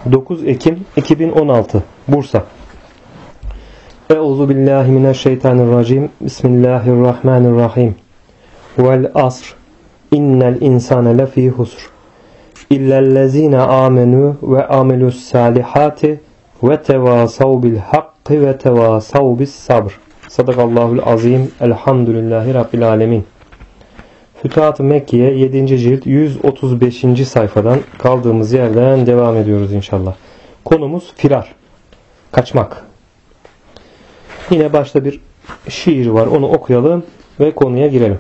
9 Ekim 2016 Bursa. Euzubillahimineşşeytanirracim. Bismillahirrahmanirrahim. Vel asr. İnnel insane lefî husr. İllellezîne âmenû ve amilu's salihâti ve tevâsav bil hakkı ve tevâsav bis sabr. Sadakallahul azim. Elhamdülillahi Rabbil alemin. Fütuhat-ı Mekke'ye 7. cilt 135. sayfadan kaldığımız yerden devam ediyoruz inşallah. Konumuz firar. Kaçmak. Yine başta bir şiir var. Onu okuyalım ve konuya girelim.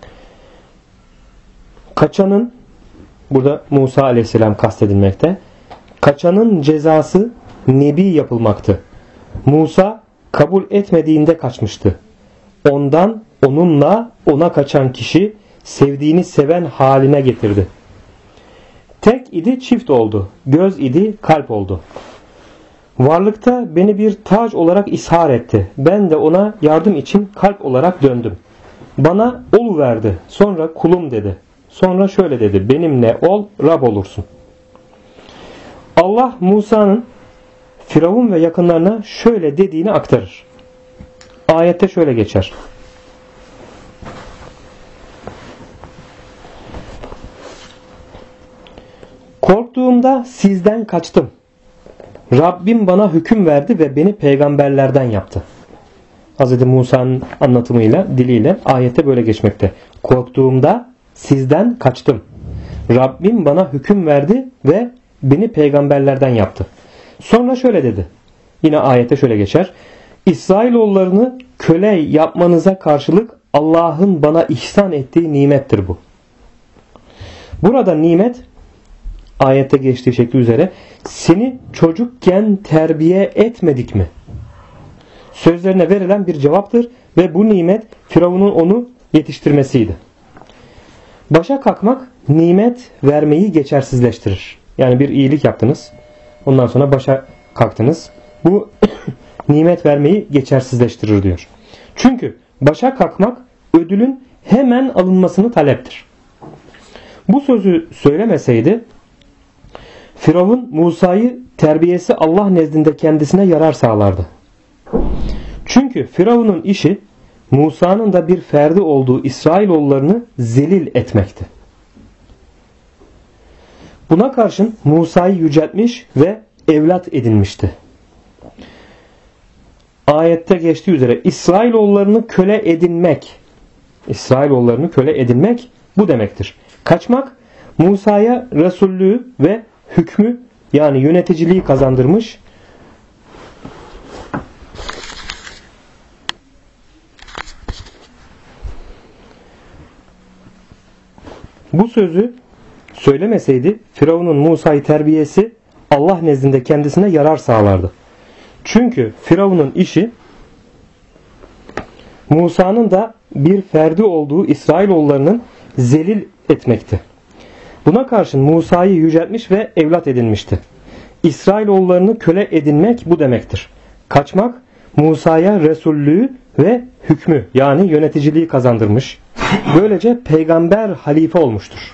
Kaçanın, burada Musa aleyhisselam kastedilmekte. Kaçanın cezası nebi yapılmaktı. Musa kabul etmediğinde kaçmıştı. Onunla ona kaçan kişi sevdiğini seven haline getirdi. Tek idi çift oldu. Göz idi kalp oldu. Varlıkta beni bir tac olarak ishar etti. Ben de ona yardım için kalp olarak döndüm. Bana oluverdi. Sonra kulum dedi. Sonra şöyle dedi. Benimle ol, Rab olursun. Allah Musa'nın Firavun ve yakınlarına şöyle dediğini aktarır. Ayette şöyle geçer. Korktuğumda sizden kaçtım. Rabbim bana hüküm verdi ve beni peygamberlerden yaptı. Hz. Musa'nın anlatımıyla, diliyle ayette böyle geçmekte. Korktuğumda sizden kaçtım. Rabbim bana hüküm verdi ve beni peygamberlerden yaptı. Sonra şöyle dedi. Yine ayette şöyle geçer. İsrailoğullarını köle yapmanıza karşılık Allah'ın bana ihsan ettiği nimettir bu. Burada nimet, ayette geçtiği şekli üzere, seni çocukken terbiye etmedik mi? Sözlerine verilen bir cevaptır ve bu nimet Firavun'un onu yetiştirmesiydi. Başa kalkmak nimet vermeyi geçersizleştirir. Yani bir iyilik yaptınız. Ondan sonra başa kalktınız. Bu nimet vermeyi geçersizleştirir diyor. Çünkü başa kalkmak ödülün hemen alınmasını taleptir. Bu sözü söylemeseydi Firavun Musa'yı terbiyesi Allah nezdinde kendisine yarar sağlardı. Çünkü Firavun'un işi Musa'nın da bir ferdi olduğu İsrailoğullarını zelil etmekti. Buna karşın Musa'yı yüceltmiş ve evlat edinmişti. Ayette geçtiği üzere İsrailoğullarını köle edinmek bu demektir. Kaçmak Musa'ya Resullüğü ve hükmü yani yöneticiliği kazandırmış. Bu sözü söylemeseydi Firavun'un Musa'yı terbiyesi Allah nezdinde kendisine yarar sağlardı. Çünkü Firavun'un işi Musa'nın da bir ferdi olduğu İsrailoğullarının zelil etmekti. Buna karşın Musa'yı yüceltmiş ve evlat edinmişti. İsrailoğullarını köle edinmek bu demektir. Kaçmak Musa'ya Resullüğü ve hükmü yani yöneticiliği kazandırmış. Böylece peygamber halife olmuştur.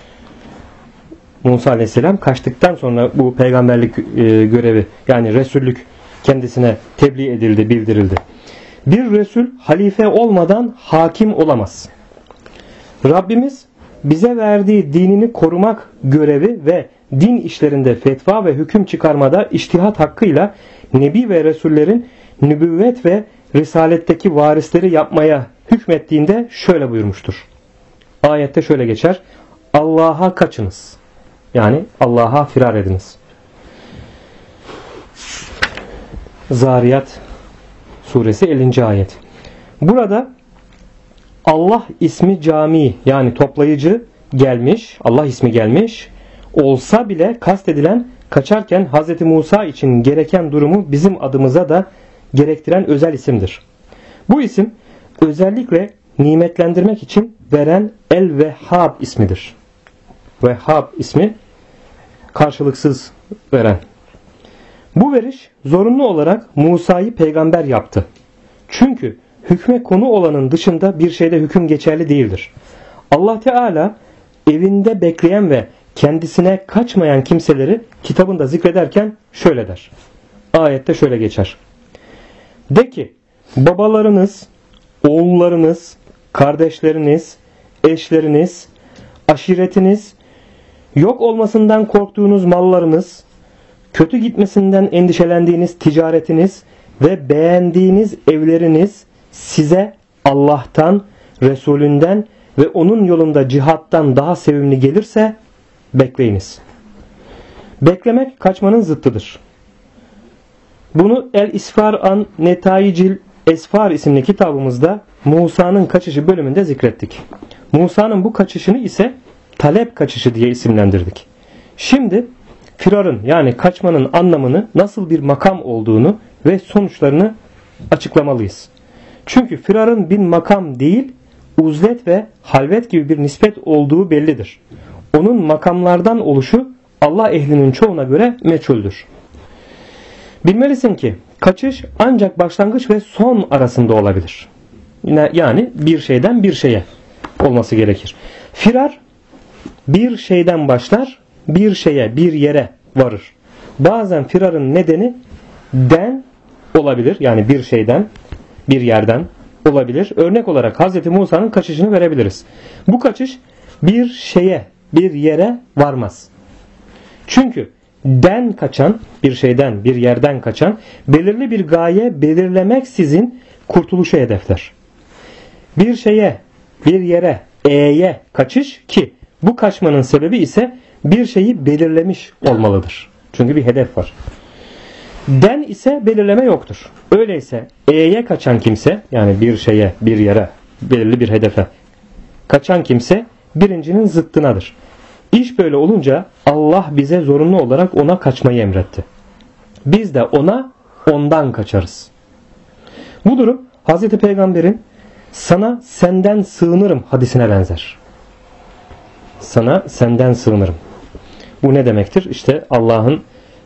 Musa aleyhisselam kaçtıktan sonra bu peygamberlik görevi yani Resullük kendisine tebliğ edildi, bildirildi. Bir Resul halife olmadan hakim olamaz. Rabbimiz bize verdiği dinini korumak görevi ve din işlerinde fetva ve hüküm çıkarmada içtihat hakkıyla Nebi ve Resullerin nübüvvet ve risaletteki varisleri yapmaya hükmettiğinde şöyle buyurmuştur. Ayette şöyle geçer. Allah'a kaçınız. Yani Allah'a firar ediniz. Zariyat suresi 50. ayet. Burada Allah ismi cami yani toplayıcı gelmiş, Allah ismi gelmiş olsa bile kastedilen kaçarken Hz. Musa için gereken durumu bizim adımıza da gerektiren özel isimdir. Bu isim özellikle nimetlendirmek için veren El-Vehhab ismidir. Vehhab ismi karşılıksız veren. Bu veriş zorunlu olarak Musa'yı peygamber yaptı. Çünkü hükme konu olanın dışında bir şeyde hüküm geçerli değildir. Allah Teala evinde bekleyen ve kendisine kaçmayan kimseleri kitabında zikrederken şöyle der. Ayette şöyle geçer. De ki, babalarınız, oğullarınız, kardeşleriniz, eşleriniz, aşiretiniz, yok olmasından korktuğunuz mallarınız, kötü gitmesinden endişelendiğiniz ticaretiniz ve beğendiğiniz evleriniz size Allah'tan, Resulünden ve onun yolunda cihattan daha sevimli gelirse bekleyiniz. Beklemek kaçmanın zıttıdır. Bunu El-İsfar an Netayicil Esfar isimli kitabımızda Musa'nın kaçışı bölümünde zikrettik. Musa'nın bu kaçışını ise talep kaçışı diye isimlendirdik. Şimdi firarın yani kaçmanın anlamını, nasıl bir makam olduğunu ve sonuçlarını açıklamalıyız. Çünkü firarın bir makam değil, uzlet ve halvet gibi bir nispet olduğu bellidir. Onun makamlardan oluşu Allah ehlinin çoğuna göre meçhuldür. Bilmelisin ki kaçış ancak başlangıç ve son arasında olabilir. Yani bir şeyden bir şeye olması gerekir. Firar bir şeyden başlar, bir şeye, bir yere varır. Bazen firarın nedeni den olabilir. Yani bir şeyden, bir yerden olabilir. Örnek olarak Hz. Musa'nın kaçışını verebiliriz. Bu kaçış bir şeye, bir yere varmaz. Çünkü den kaçan, bir şeyden, bir yerden kaçan, belirli bir gaye belirlemeksizin kurtuluşu hedefler. Bir şeye, bir yere, e'ye kaçış ki bu kaçmanın sebebi ise bir şeyi belirlemiş olmalıdır. Çünkü bir hedef var. Den ise belirleme yoktur. Öyleyse e'ye kaçan kimse, yani bir şeye, bir yere, belirli bir hedefe kaçan kimse birincinin zıttınadır. İş böyle olunca Allah bize zorunlu olarak ona kaçmayı emretti. Biz de ondan kaçarız. Bu durum Hz. Peygamber'in sana senden sığınırım hadisine benzer. Sana senden sığınırım. Bu ne demektir? İşte Allah'ın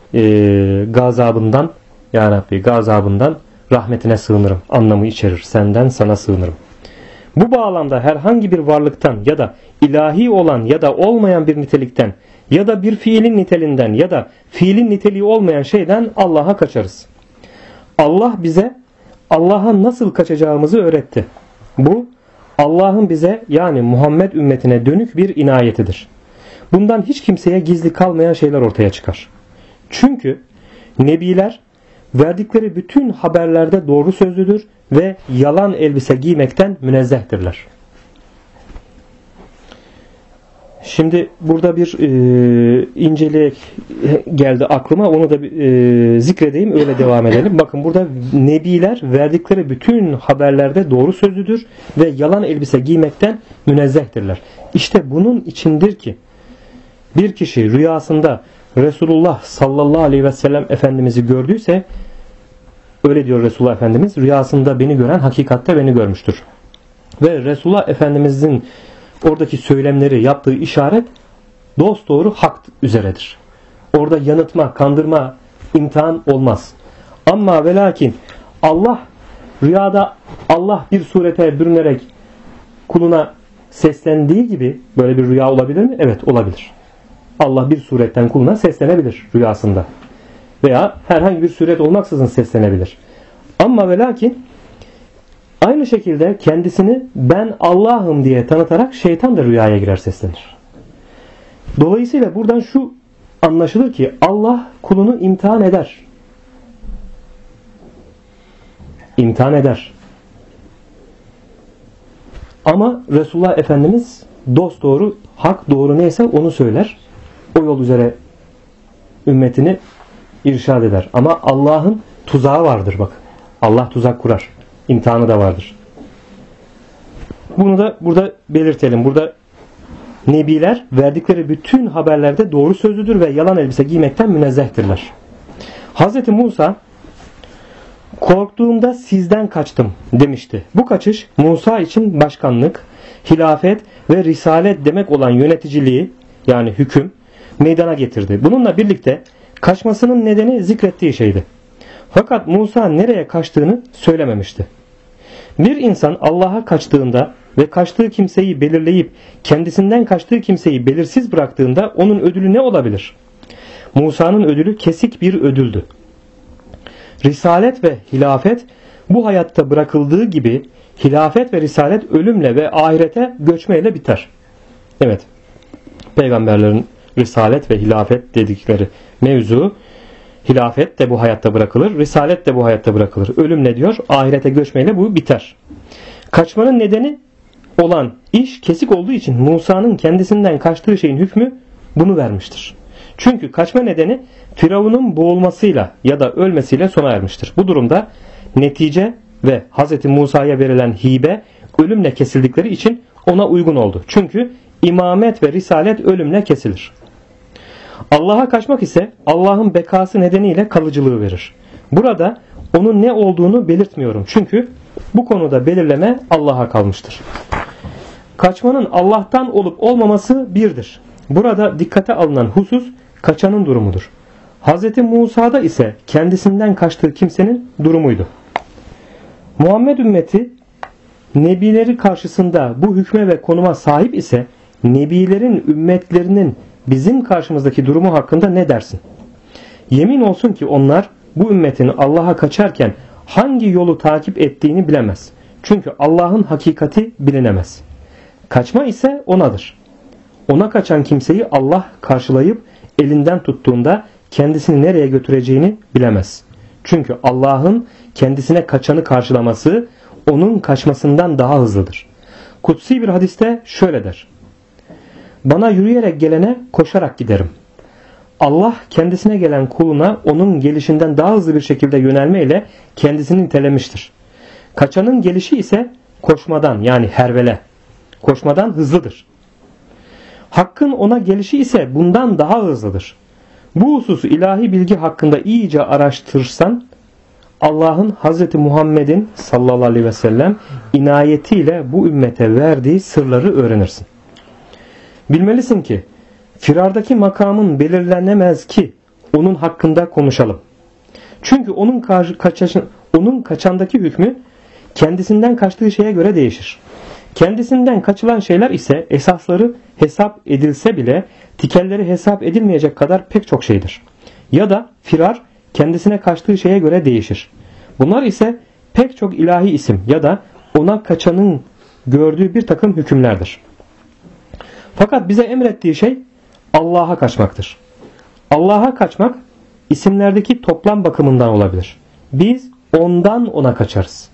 gazabından, ya Rabbi gazabından rahmetine sığınırım anlamı içerir. Senden sana sığınırım. Bu bağlamda herhangi bir varlıktan ya da ilahi olan ya da olmayan bir nitelikten ya da bir fiilin niteliğinden ya da fiilin niteliği olmayan şeyden Allah'a kaçarız. Allah bize Allah'a nasıl kaçacağımızı öğretti. Bu Allah'ın bize yani Muhammed ümmetine dönük bir inayetidir. Bundan hiç kimseye gizli kalmayan şeyler ortaya çıkar. Çünkü nebiler verdikleri bütün haberlerde doğru sözlüdür ve yalan elbise giymekten münezzehtirler. Şimdi burada bir incelik geldi aklıma. Onu da zikredeyim, öyle devam edelim. Bakın burada nebiler verdikleri bütün haberlerde doğru sözlüdür ve yalan elbise giymekten münezzehtirler. İşte bunun içindir ki bir kişi rüyasında Resulullah sallallahu aleyhi ve sellem Efendimiz'i gördüyse, öyle diyor Resulullah Efendimiz, rüyasında beni gören hakikatte beni görmüştür. Ve Resulullah Efendimiz'in oradaki söylemleri, yaptığı işaret dosdoğru hak üzeredir. Orada yanıltma, kandırma, imtihan olmaz. Ama ve lakin rüyada Allah bir surete bürünerek kuluna seslendiği gibi böyle bir rüya olabilir mi? Evet, olabilir. Allah bir suretten kuluna seslenebilir rüyasında. Veya herhangi bir suret olmaksızın seslenebilir. Ama ve lakin aynı şekilde kendisini ben Allah'ım diye tanıtarak şeytan da rüyaya girer, seslenir. Dolayısıyla buradan şu anlaşılır ki Allah kulunu imtihan eder. İmtihan eder. Ama Resulullah Efendimiz dosdoğru, hak doğru neyse onu söyler. O yol üzere ümmetini irşad eder. Ama Allah'ın tuzağı vardır bak. Allah tuzak kurar. İmtihanı da vardır. Bunu da burada belirtelim. Burada nebiler verdikleri bütün haberlerde doğru sözlüdür ve yalan elbise giymekten münezzehtirler. Hz. Musa korktuğumda sizden kaçtım demişti. Bu kaçış Musa için başkanlık, hilafet ve risalet demek olan yöneticiliği yani hüküm meydana getirdi. Bununla birlikte kaçmasının nedeni zikrettiği şeydi. Fakat Musa nereye kaçtığını söylememişti. Bir insan Allah'a kaçtığında ve kaçtığı kimseyi belirleyip kendisinden kaçtığı kimseyi belirsiz bıraktığında onun ödülü ne olabilir? Musa'nın ödülü kesik bir ödüldü. Risalet ve hilafet bu hayatta bırakıldığı gibi hilafet ve risalet ölümle ve ahirete göçmeyle biter. Evet, peygamberlerin risalet ve hilafet dedikleri mevzu, hilafet de bu hayatta bırakılır, risalet de bu hayatta bırakılır. Ölüm ne diyor? Ahirete göçmeyle bu biter. Kaçmanın nedeni olan iş kesik olduğu için Musa'nın kendisinden kaçtığı şeyin hükmü bunu vermiştir. Çünkü kaçma nedeni Firavun'un boğulmasıyla ya da ölmesiyle sona ermiştir. Bu durumda netice ve Hz. Musa'ya verilen hibe ölümle kesildikleri için ona uygun oldu. Çünkü imamet ve risalet ölümle kesilir. Allah'a kaçmak ise Allah'ın bekası nedeniyle kalıcılığı verir. Burada onun ne olduğunu belirtmiyorum. Çünkü bu konuda belirleme Allah'a kalmıştır. Kaçmanın Allah'tan olup olmaması birdir. Burada dikkate alınan husus kaçanın durumudur. Hz. Musa'da ise kendisinden kaçtığı kimsenin durumuydu. Muhammed ümmeti nebileri karşısında bu hükme ve konuma sahip ise nebilerin ümmetlerinin bizim karşımızdaki durumu hakkında ne dersin? Yemin olsun ki onlar bu ümmetin Allah'a kaçarken hangi yolu takip ettiğini bilemez. Çünkü Allah'ın hakikati bilinemez. Kaçma ise onadır. Ona kaçan kimseyi Allah karşılayıp elinden tuttuğunda kendisini nereye götüreceğini bilemez. Çünkü Allah'ın kendisine kaçanı karşılaması onun kaçmasından daha hızlıdır. Kutsi bir hadiste şöyle der: bana yürüyerek gelene koşarak giderim. Allah kendisine gelen kuluna onun gelişinden daha hızlı bir şekilde yönelmeyle kendisini nitelemiştir. Kaçanın gelişi ise koşmadan, yani hervele, koşmadan hızlıdır. Hakkın ona gelişi ise bundan daha hızlıdır. Bu hususu ilahi bilgi hakkında iyice araştırırsan Allah'ın Hz. Muhammed'in sallallahu aleyhi ve sellem inayetiyle bu ümmete verdiği sırları öğrenirsin. Bilmelisin ki firardaki makamın belirlenemez ki onun hakkında konuşalım. Çünkü onun kaçandaki hükmü kendisinden kaçtığı şeye göre değişir. Kendisinden kaçılan şeyler ise esasları hesap edilse bile tikelleri hesap edilmeyecek kadar pek çok şeydir. Ya da firar kendisine kaçtığı şeye göre değişir. Bunlar ise pek çok ilahi isim ya da ona kaçanın gördüğü bir takım hükümlerdir. Fakat bize emrettiği şey Allah'a kaçmaktır. Allah'a kaçmak isimlerdeki toplam bakımından olabilir. Biz ondan ona kaçarız.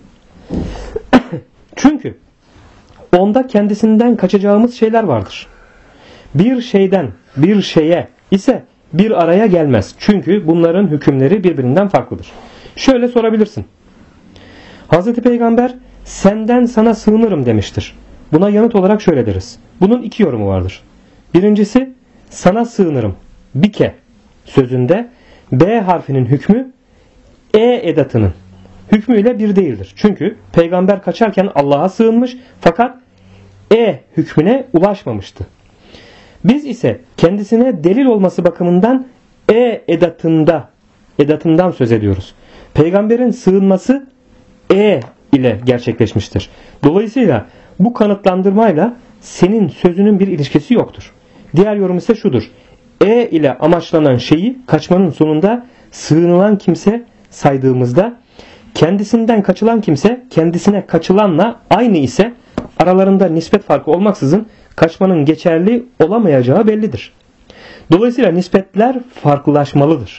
Çünkü onda kendisinden kaçacağımız şeyler vardır. Bir şeyden bir şeye ise bir araya gelmez. Çünkü bunların hükümleri birbirinden farklıdır. Şöyle sorabilirsin: Hz. Peygamber senden sana sığınırım demiştir. Buna yanıt olarak şöyle deriz: bunun iki yorumu vardır. Birincisi, sana sığınırım bike sözünde B harfinin hükmü E edatının hükmüyle bir değildir. Çünkü peygamber kaçarken Allah'a sığınmış fakat E hükmüne ulaşmamıştı. Biz ise kendisine delil olması bakımından E edatından söz ediyoruz. Peygamberin sığınması E ile gerçekleşmiştir. Dolayısıyla bu kanıtlandırmayla senin sözünün bir ilişkisi yoktur. Diğer yorum ise şudur: E ile amaçlanan şeyi kaçmanın sonunda sığınılan kimse saydığımızda kendisinden kaçılan kimse kendisine kaçılanla aynı ise aralarında nispet farkı olmaksızın kaçmanın geçerli olamayacağı bellidir. Dolayısıyla nispetler farklılaşmalıdır.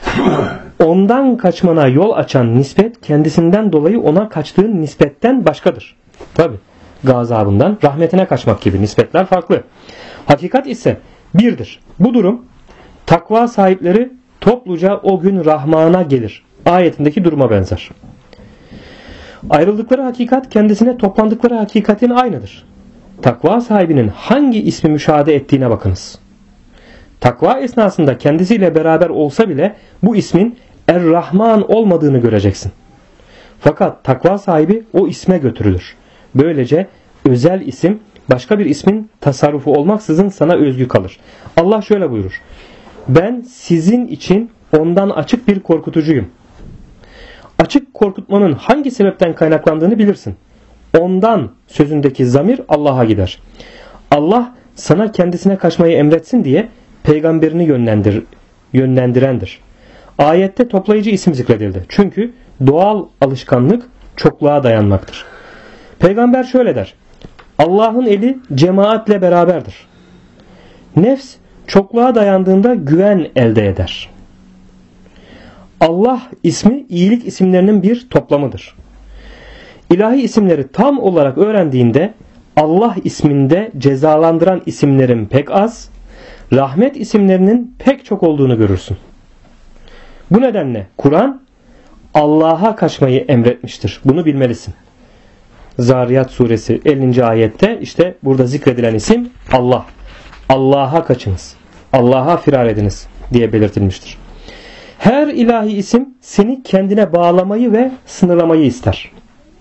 Ondan kaçmana yol açan nispet kendisinden dolayı ona kaçtığın nispetten başkadır. Tabi gazabından rahmetine kaçmak gibi nispetler farklı. Hakikat ise birdir. Bu durum takva sahipleri topluca o gün Rahman'a gelir ayetindeki duruma benzer. Ayrıldıkları hakikat kendisine toplandıkları hakikatin aynıdır. Takva sahibinin hangi ismi müşahede ettiğine bakınız. Takva esnasında kendisiyle beraber olsa bile bu ismin Er-Rahman olmadığını göreceksin. Fakat takva sahibi o isme götürülür. Böylece özel isim başka bir ismin tasarrufu olmaksızın sana özgü kalır. Allah şöyle buyurur: ben sizin için ondan açık bir korkutucuyum. Açık korkutmanın hangi sebepten kaynaklandığını bilirsin. ondan sözündeki zamir Allah'a gider. Allah sana kendisine kaçmayı emretsin diye peygamberini yönlendirendir. Ayette toplayıcı isim zikredildi. Çünkü doğal alışkanlık çokluğa dayanmaktır. Peygamber şöyle der: Allah'ın eli cemaatle beraberdir. Nefs çokluğa dayandığında güven elde eder. Allah ismi iyilik isimlerinin bir toplamıdır. İlahi isimleri tam olarak öğrendiğinde Allah isminde cezalandıran isimlerin pek az, rahmet isimlerinin pek çok olduğunu görürsün. Bu nedenle Kur'an Allah'a kaçmayı emretmiştir. Bunu bilmelisin. Zariyat suresi 50. ayette işte burada zikredilen isim Allah. Allah'a kaçınız. Allah'a firar ediniz diye belirtilmiştir. Her ilahi isim seni kendine bağlamayı ve sınırlamayı ister.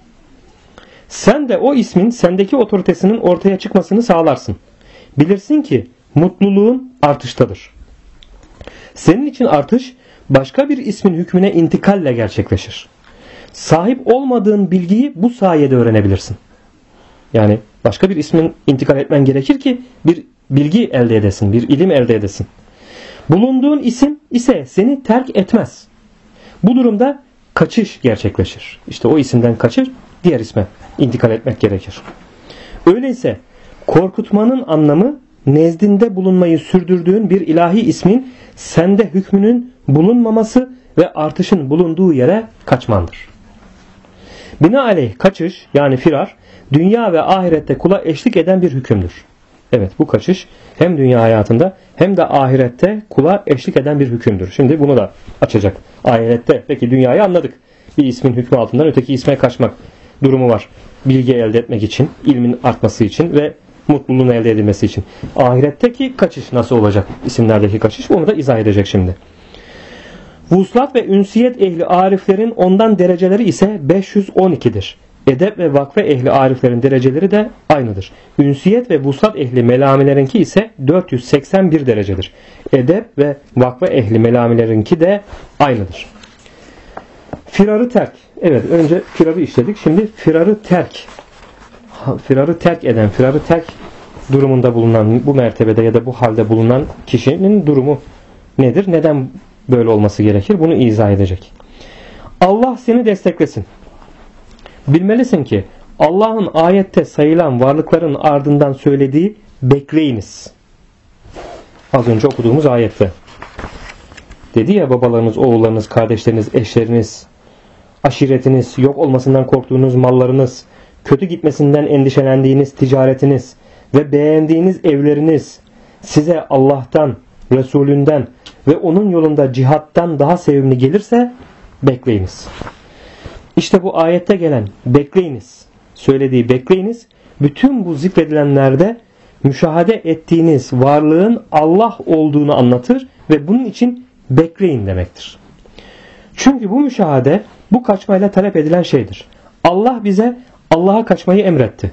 Sen de o ismin sendeki otoritesinin ortaya çıkmasını sağlarsın. Bilirsin ki mutluluğun artıştadır. Senin için artış başka bir ismin hükmüne intikalle gerçekleşir. Sahip olmadığın bilgiyi bu sayede öğrenebilirsin. Yani başka bir ismin intikal etmen gerekir ki bir bilgi elde edesin, bir ilim elde edesin. Bulunduğun isim ise seni terk etmez. Bu durumda kaçış gerçekleşir. İşte o isimden kaçır, diğer isme intikal etmek gerekir. Öyleyse korkutmanın anlamı nezdinde bulunmayı sürdürdüğün bir ilahi ismin sende hükmünün bulunmaması ve artışın bulunduğu yere kaçmandır. Binaenaleyh kaçış yani firar dünya ve ahirette kula eşlik eden bir hükümdür. Evet, bu kaçış hem dünya hayatında hem de ahirette kula eşlik eden bir hükümdür. Şimdi bunu da açacak. Ahirette peki dünyayı anladık. Bir ismin hükmü altından öteki isme kaçmak durumu var. Bilgi elde etmek için, ilmin artması için ve mutluluğun elde edilmesi için. Ahiretteki kaçış nasıl olacak? İsimlerdeki kaçış, onu da izah edecek şimdi. Vuslat ve ünsiyet ehli ariflerin ondan dereceleri ise 512'dir. Edep ve vakfe ehli ariflerin dereceleri de aynıdır. Ünsiyet ve vuslat ehli melamilerinki ise 481 derecedir. Edep ve vakfe ehli melamilerinki de aynıdır. Firarı terk. Evet, önce firarı işledik. Şimdi firarı terk. Firarı terk eden, firarı terk durumunda bulunan, bu mertebede ya da bu halde bulunan kişinin durumu nedir? Neden böyle olması gerekir? Bunu izah edecek. Allah seni desteklesin. Bilmelisin ki Allah'ın ayette sayılan varlıkların ardından söylediği bekleyiniz. Az önce okuduğumuz ayette. Dedi ya, babalarınız, oğullarınız, kardeşleriniz, eşleriniz, aşiretiniz, yok olmasından korktuğunuz mallarınız, kötü gitmesinden endişelendiğiniz ticaretiniz ve beğendiğiniz evleriniz size Allah'tan, Resulünden ve onun yolunda cihattan daha sevimli gelirse bekleyiniz. İşte bu ayette gelen bekleyiniz, söylediği bekleyiniz, bütün bu zikredilenlerde müşahede ettiğiniz varlığın Allah olduğunu anlatır ve bunun için bekleyin demektir. Çünkü bu müşahede bu kaçmayla talep edilen şeydir. Allah bize Allah'a kaçmayı emretti.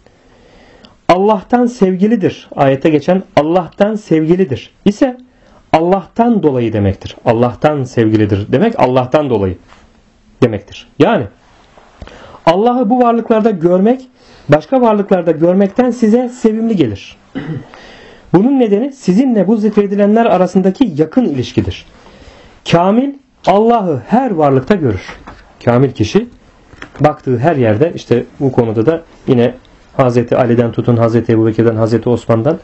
Allah'tan sevgilidir. Ayette geçen Allah'tan sevgilidir ise Allah'tan dolayı demektir. Allah'tan sevgilidir demek Allah'tan dolayı demektir. Yani Allah'ı bu varlıklarda görmek başka varlıklarda görmekten size sevimli gelir. Bunun nedeni sizinle bu zikredilenler arasındaki yakın ilişkidir. Kamil Allah'ı her varlıkta görür. Kamil kişi baktığı her yerde, işte bu konuda da yine Hazreti Ali'den tutun Hazreti Ebubekir'den, Hazreti Osman'dan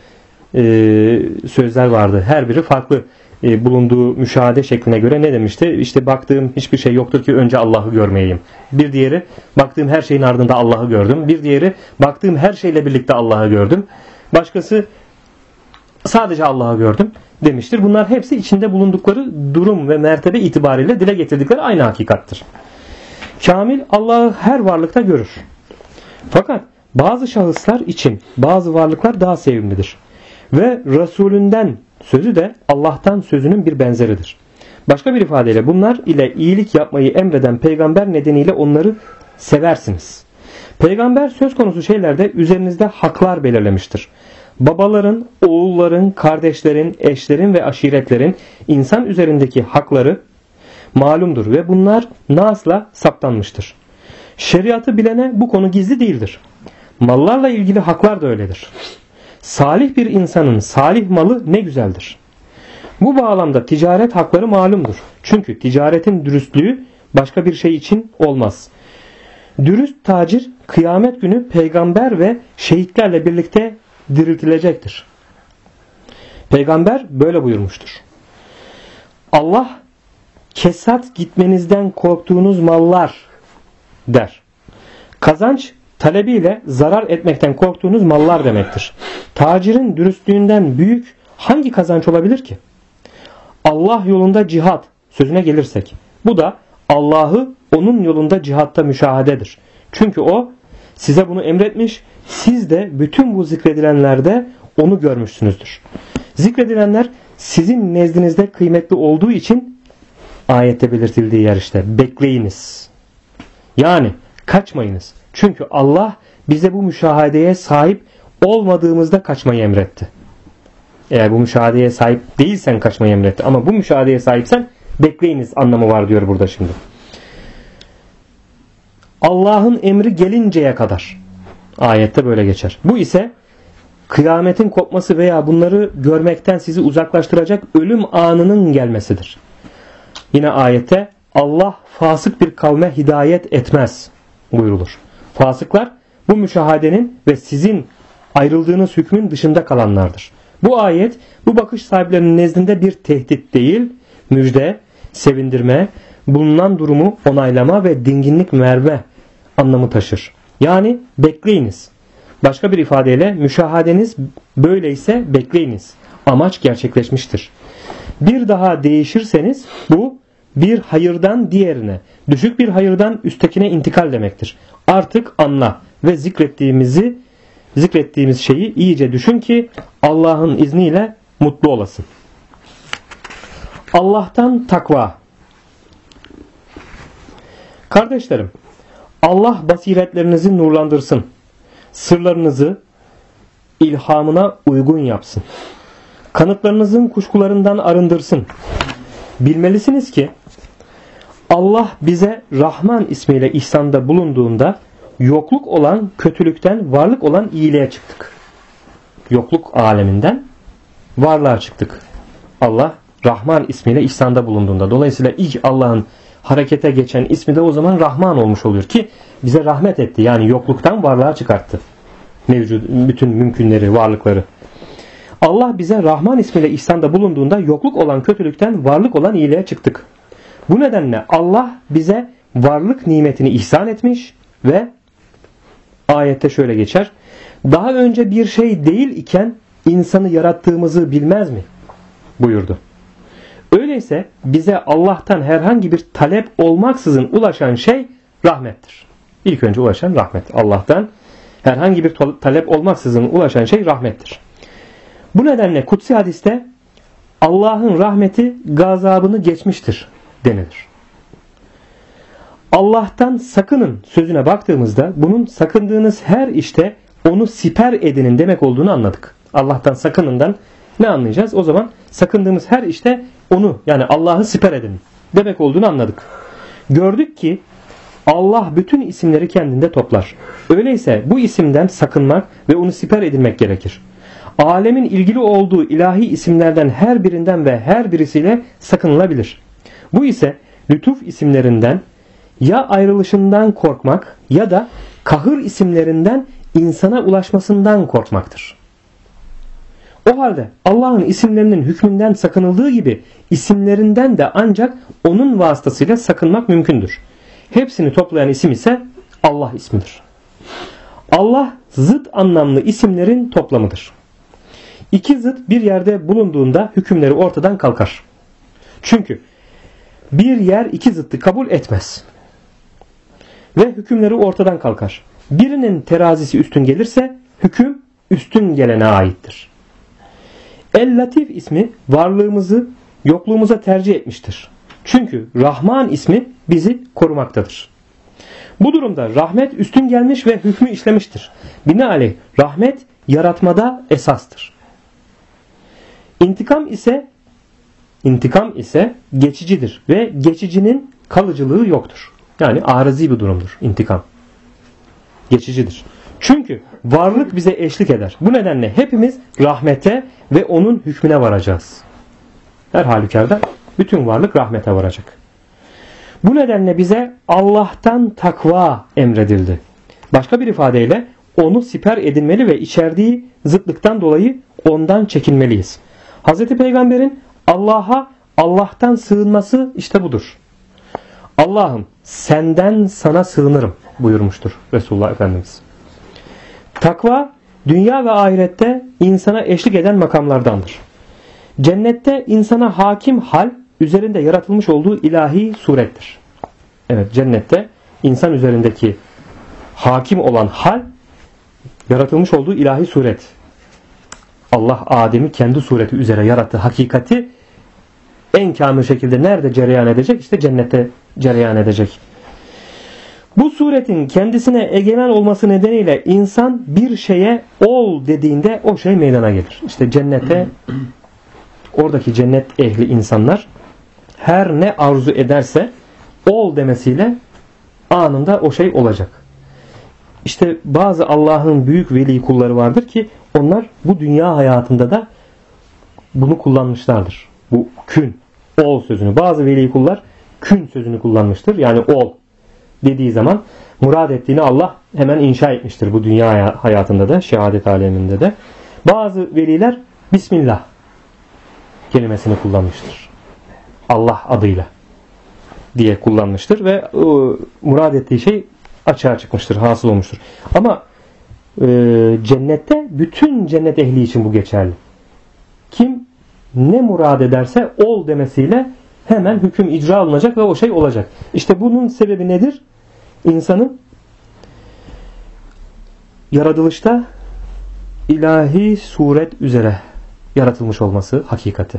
sözler vardı. Her biri farklı bulunduğu müşahede şekline göre ne demişti? İşte baktığım hiçbir şey yoktur ki önce Allah'ı görmeyeyim. Bir diğeri baktığım her şeyin ardında Allah'ı gördüm. Bir diğeri baktığım her şeyle birlikte Allah'ı gördüm. Başkası sadece Allah'ı gördüm demiştir. Bunlar hepsi içinde bulundukları durum ve mertebe itibariyle dile getirdikleri aynı hakikattır. Kamil Allah'ı her varlıkta görür. Fakat bazı şahıslar için bazı varlıklar daha sevimlidir. Ve Resulünden sözü de Allah'tan sözünün bir benzeridir. Başka bir ifadeyle bunlar ile iyilik yapmayı emreden peygamber nedeniyle onları seversiniz. Peygamber söz konusu şeylerde üzerinizde haklar belirlemiştir. Babaların, oğulların, kardeşlerin, eşlerin ve aşiretlerin insan üzerindeki hakları malumdur ve bunlar Nas'la saptanmıştır. Şeriatı bilene bu konu gizli değildir. Mallarla ilgili haklar da öyledir. Salih bir insanın salih malı ne güzeldir. Bu bağlamda ticaret hakları malumdur. Çünkü ticaretin dürüstlüğü başka bir şey için olmaz. Dürüst tacir kıyamet günü peygamber ve şehitlerle birlikte diriltilecektir. Peygamber böyle buyurmuştur. Allah kesat gitmenizden korktuğunuz mallar der. Kazanç talebiyle zarar etmekten korktuğunuz mallar demektir. Tacirin dürüstlüğünden büyük hangi kazanç olabilir ki? Allah yolunda cihat sözüne gelirsek, bu da Allah'ı onun yolunda cihatta müşahadedir. Çünkü o size bunu emretmiş, siz de bütün bu zikredilenlerde onu görmüşsünüzdür. Zikredilenler sizin nezdinizde kıymetli olduğu için ayette belirtildiği yer işte bekleyiniz. Yani kaçmayınız. Çünkü Allah bize bu müşahadeye sahip olmadığımızda kaçmayı emretti. Eğer bu müşahadeye sahip değilsen kaçmayı emretti. Ama bu müşahadeye sahipsen bekleyiniz anlamı var diyor burada şimdi. Allah'ın emri gelinceye kadar. Ayette böyle geçer. Bu ise kıyametin kopması veya bunları görmekten sizi uzaklaştıracak ölüm anının gelmesidir. Yine ayette Allah fasık bir kavme hidayet etmez buyurulur. Fasıklar bu müşahadenin ve sizin ayrıldığınız hükmün dışında kalanlardır. Bu ayet bu bakış sahiplerinin nezdinde bir tehdit değil, müjde, sevindirme, bulunan durumu onaylama ve dinginlik verme anlamı taşır. Yani bekleyiniz. Başka bir ifadeyle müşahadeniz böyleyse bekleyiniz. Amaç gerçekleşmiştir. Bir daha değişirseniz bu bir hayırdan diğerine, düşük bir hayırdan üsttekine intikal demektir. Artık anla ve zikrettiğimiz şeyi iyice düşün ki Allah'ın izniyle mutlu olasın. Allah'tan takva. Kardeşlerim, Allah basiretlerinizi nurlandırsın. Sırlarınızı ilhamına uygun yapsın. Kanıtlarınızın kuşkularından arındırsın. Bilmelisiniz ki Allah bize Rahman ismiyle ihsanda bulunduğunda yokluk olan kötülükten varlık olan iyiliğe çıktık. Yokluk aleminden varlığa çıktık. Allah Rahman ismiyle ihsanda bulunduğunda. Dolayısıyla ilk Allah'ın harekete geçen ismi de o zaman Rahman olmuş oluyor ki bize rahmet etti. Yani yokluktan varlığa çıkarttı. Mevcut bütün mümkünleri, varlıkları. Allah bize Rahman ismiyle ihsanda bulunduğunda yokluk olan kötülükten varlık olan iyiliğe çıktık. Bu nedenle Allah bize varlık nimetini ihsan etmiş ve ayette şöyle geçer. Daha önce bir şey değil iken insanı yarattığımızı bilmez mi? Buyurdu. Öyleyse bize Allah'tan herhangi bir talep olmaksızın ulaşan şey rahmettir. İlk önce ulaşan rahmet. Allah'tan herhangi bir talep olmaksızın ulaşan şey rahmettir. Bu nedenle kutsi hadiste Allah'ın rahmeti gazabını geçmiştir denilir. Allah'tan sakının sözüne baktığımızda bunun sakındığınız her işte onu siper edinin demek olduğunu anladık. Allah'tan sakınından ne anlayacağız? O zaman sakındığımız her işte onu yani Allah'ı siper edin demek olduğunu anladık. Gördük ki Allah bütün isimleri kendinde toplar. Öyleyse bu isimden sakınmak ve onu siper edilmek gerekir. Alemin ilgili olduğu ilahi isimlerden her birinden ve her birisiyle sakınılabilir. Bu ise lütuf isimlerinden ya ayrılışından korkmak ya da kahır isimlerinden insana ulaşmasından korkmaktır. O halde Allah'ın isimlerinin hükmünden sakınıldığı gibi isimlerinden de ancak onun vasıtasıyla sakınmak mümkündür. Hepsini toplayan isim ise Allah ismidir. Allah zıt anlamlı isimlerin toplamıdır. İki zıt bir yerde bulunduğunda hükümleri ortadan kalkar. Çünkü bir yer iki zıttı kabul etmez. Ve hükümleri ortadan kalkar. Birinin terazisi üstün gelirse hüküm üstün gelene aittir. El-Latif ismi varlığımızı yokluğumuza tercih etmiştir. Çünkü Rahman ismi bizi korumaktadır. Bu durumda rahmet üstün gelmiş ve hükmü işlemiştir. Binaenaleyh rahmet yaratmada esastır. İntikam ise geçicidir ve geçicinin kalıcılığı yoktur. Yani arızi bir durumdur intikam. Geçicidir. Çünkü varlık bize eşlik eder. Bu nedenle hepimiz rahmete ve onun hükmüne varacağız. Her halükarda bütün varlık rahmete varacak. Bu nedenle bize Allah'tan takva emredildi. Başka bir ifadeyle onu siper edinmeli ve içerdiği zıtlıktan dolayı ondan çekinmeliyiz. Hz. Peygamber'in Allah'tan sığınması işte budur. Allah'ım senden sana sığınırım buyurmuştur Resulullah Efendimiz. Takva dünya ve ahirette insana eşlik eden makamlardandır. Cennette insana hakim hal üzerinde yaratılmış olduğu ilahi surettir. Evet, cennette insan üzerindeki hakim olan hal yaratılmış olduğu ilahi suret. Allah Adem'i kendi sureti üzere yarattı. Hakikati en kamil şekilde nerede cereyan edecek? İşte cennette cereyan edecek. Bu suretin kendisine egemen olması nedeniyle insan bir şeye ol dediğinde o şey meydana gelir. İşte cennete, oradaki cennet ehli insanlar her ne arzu ederse ol demesiyle anında o şey olacak. İşte bazı Allah'ın büyük veli kulları vardır ki onlar bu dünya hayatında da bunu kullanmışlardır. Bu kün, ol sözünü. Bazı veli kullar kün sözünü kullanmıştır. Yani ol dediği zaman murad ettiğini Allah hemen inşa etmiştir bu dünya hayatında da, şehadet aleminde de. Bazı veliler Bismillah kelimesini kullanmıştır. Allah adıyla diye kullanmıştır ve murad ettiği şey açığa çıkmıştır, hasıl olmuştur. Ama cennette bütün cennet ehli için bu geçerli. Kim ne murad ederse ol demesiyle hemen hüküm icra olunacak ve o şey olacak. İşte bunun sebebi nedir? İnsanın yaratılışta ilahi suret üzere yaratılmış olması hakikati.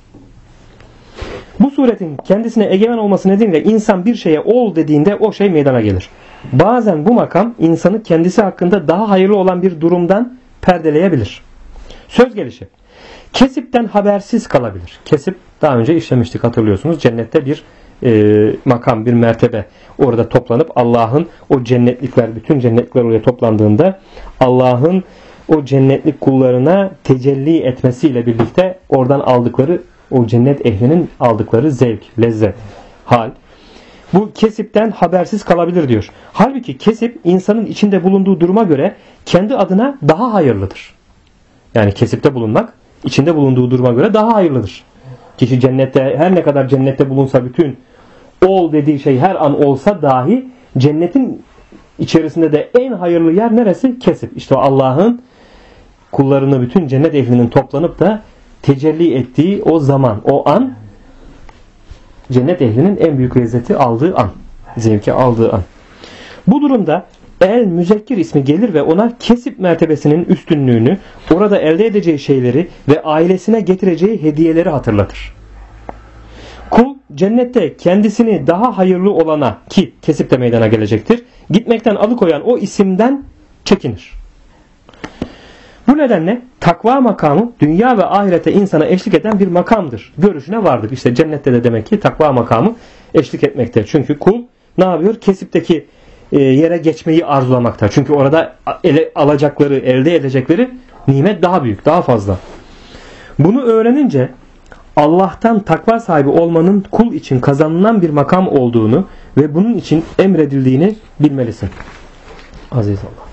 Bu suretin kendisine egemen olması nedeniyle insan bir şeye ol dediğinde o şey meydana gelir. Bazen bu makam insanı kendisi hakkında daha hayırlı olan bir durumdan perdeleyebilir. Söz gelişi. Kesipten habersiz kalabilir. Kesip daha önce işlemiştik, hatırlıyorsunuz. Cennette bir makam, bir mertebe orada toplanıp Allah'ın o cennetlikler, bütün cennetlikler oraya toplandığında Allah'ın o cennetlik kullarına tecelli etmesiyle birlikte oradan aldıkları, o cennet ehlinin aldıkları zevk, lezzet, hal. Bu kesipten habersiz kalabilir diyor. Halbuki kesip insanın içinde bulunduğu duruma göre kendi adına daha hayırlıdır. Yani kesipte bulunmak içinde bulunduğu duruma göre daha hayırlıdır. Kişi cennette, her ne kadar cennette bulunsa, bütün ol dediği şey her an olsa dahi cennetin içerisinde de en hayırlı yer neresi? Kesip. İşte Allah'ın kullarını, bütün cennet ehlinin toplanıp da tecelli ettiği o zaman, o an cennet ehlinin en büyük lezzeti aldığı an, zevki aldığı an. Bu durumda el müzekkir ismi gelir ve ona kesip mertebesinin üstünlüğünü, orada elde edeceği şeyleri ve ailesine getireceği hediyeleri hatırlatır. Kul cennette kendisini daha hayırlı olana, ki kesip de meydana gelecektir, gitmekten alıkoyan o isimden çekinir. Bu nedenle takva makamı dünya ve ahirete insana eşlik eden bir makamdır görüşüne vardık. İşte cennette de demek ki takva makamı eşlik etmekte. Çünkü kul ne yapıyor? Kesipteki yere geçmeyi arzulamakta. Çünkü orada alacakları, elde edecekleri nimet daha büyük, daha fazla. Bunu öğrenince Allah'tan takva sahibi olmanın kul için kazanılan bir makam olduğunu ve bunun için emredildiğini bilmelisin. Aziz Allah.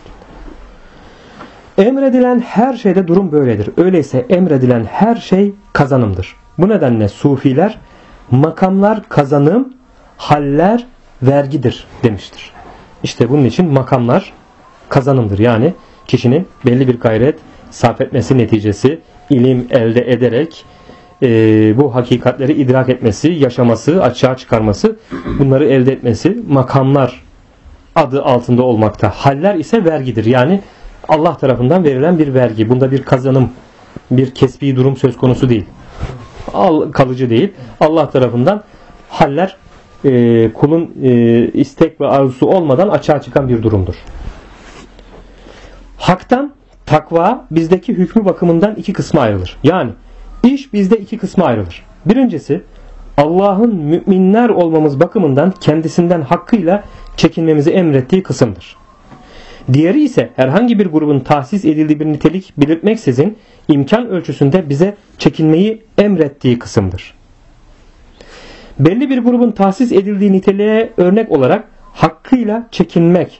Emredilen her şeyde durum böyledir. Öyleyse emredilen her şey kazanımdır. Bu nedenle sufiler makamlar kazanım, haller vergidir demiştir. İşte bunun için makamlar kazanımdır. Yani kişinin belli bir gayret sarf etmesi neticesi, ilim elde ederek bu hakikatleri idrak etmesi, yaşaması, açığa çıkarması, bunları elde etmesi makamlar adı altında olmakta. Haller ise vergidir. Yani Allah tarafından verilen bir vergi. Bunda bir kazanım, bir kesbi durum söz konusu değil. Kalıcı değil. Allah tarafından haller kulun istek ve arzusu olmadan açığa çıkan bir durumdur. Hak'tan takva bizdeki hükmü bakımından iki kısma ayrılır. Yani iş bizde iki kısma ayrılır. Birincisi Allah'ın müminler olmamız bakımından kendisinden hakkıyla çekinmemizi emrettiği kısımdır. Diğeri ise herhangi bir grubun tahsis edildiği bir nitelik belirtmeksizin imkan ölçüsünde bize çekinmeyi emrettiği kısımdır. Belli bir grubun tahsis edildiği niteliğe örnek olarak hakkıyla çekinmek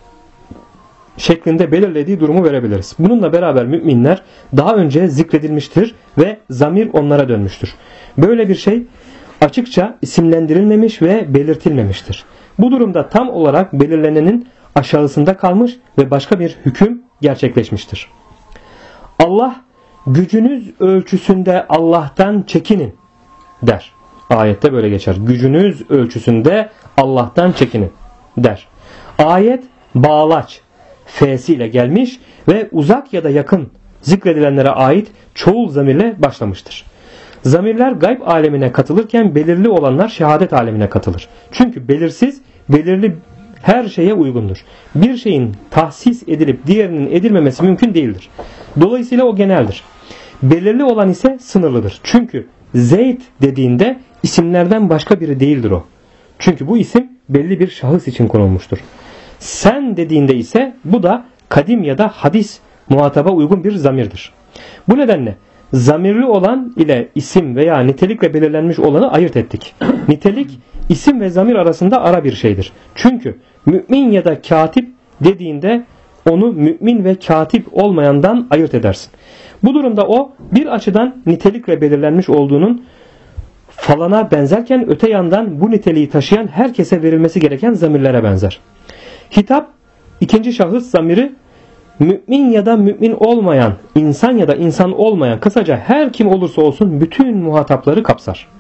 şeklinde belirlediği durumu verebiliriz. Bununla beraber müminler daha önce zikredilmiştir ve zamir onlara dönmüştür. Böyle bir şey açıkça isimlendirilmemiş ve belirtilmemiştir. Bu durumda tam olarak belirlenenin aşağısında kalmış ve başka bir hüküm gerçekleşmiştir. Allah gücünüz ölçüsünde Allah'tan çekinin der. Ayette böyle geçer. Gücünüz ölçüsünde Allah'tan çekinin der. Ayet bağlaç f'siyle gelmiş ve uzak ya da yakın zikredilenlere ait çoğul zamirle başlamıştır. Zamirler gayb alemine katılırken belirli olanlar şehadet alemine katılır. Çünkü belirsiz, belirli her şeye uygundur. Bir şeyin tahsis edilip diğerinin edilmemesi mümkün değildir. Dolayısıyla o geneldir. Belirli olan ise sınırlıdır. Çünkü Zeyd dediğinde isimlerden başka biri değildir o. Çünkü bu isim belli bir şahıs için konulmuştur. Sen dediğinde ise bu da kadim ya da hadis muhataba uygun bir zamirdir. Bu nedenle zamirli olan ile isim veya nitelikle belirlenmiş olanı ayırt ettik. Nitelik isim ve zamir arasında ara bir şeydir. Çünkü mümin ya da katip dediğinde onu mümin ve katip olmayandan ayırt edersin. Bu durumda o bir açıdan nitelikle belirlenmiş olduğunun falana benzerken öte yandan bu niteliği taşıyan herkese verilmesi gereken zamirlere benzer. Hitap ikinci şahıs zamiri mümin ya da mümin olmayan, insan ya da insan olmayan, kısaca her kim olursa olsun bütün muhatapları kapsar.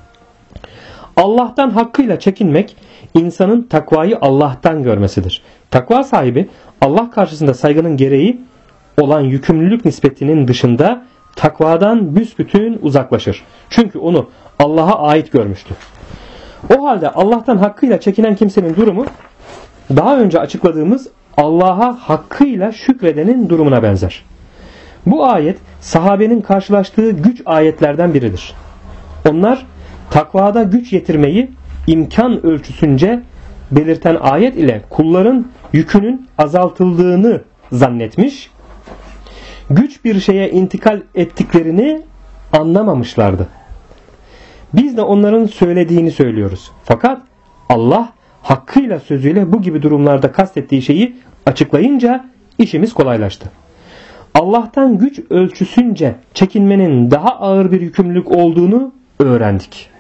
Allah'tan hakkıyla çekinmek insanın takvayı Allah'tan görmesidir. Takva sahibi Allah karşısında saygının gereği olan yükümlülük nispetinin dışında takvadan büsbütün uzaklaşır. Çünkü onu Allah'a ait görmüştür. O halde Allah'tan hakkıyla çekinen kimsenin durumu daha önce açıkladığımız Allah'a hakkıyla şükredenin durumuna benzer. Bu ayet sahabenin karşılaştığı güç ayetlerden biridir. Onlar takvada güç yetirmeyi imkan ölçüsünce belirten ayet ile kulların yükünün azaltıldığını zannetmiş, güç bir şeye intikal ettiklerini anlamamışlardı. Biz de onların söylediğini söylüyoruz. Fakat Allah hakkıyla sözüyle bu gibi durumlarda kastettiği şeyi açıklayınca işimiz kolaylaştı. Allah'tan güç ölçüsünce çekinmenin daha ağır bir yükümlülük olduğunu öğrendik.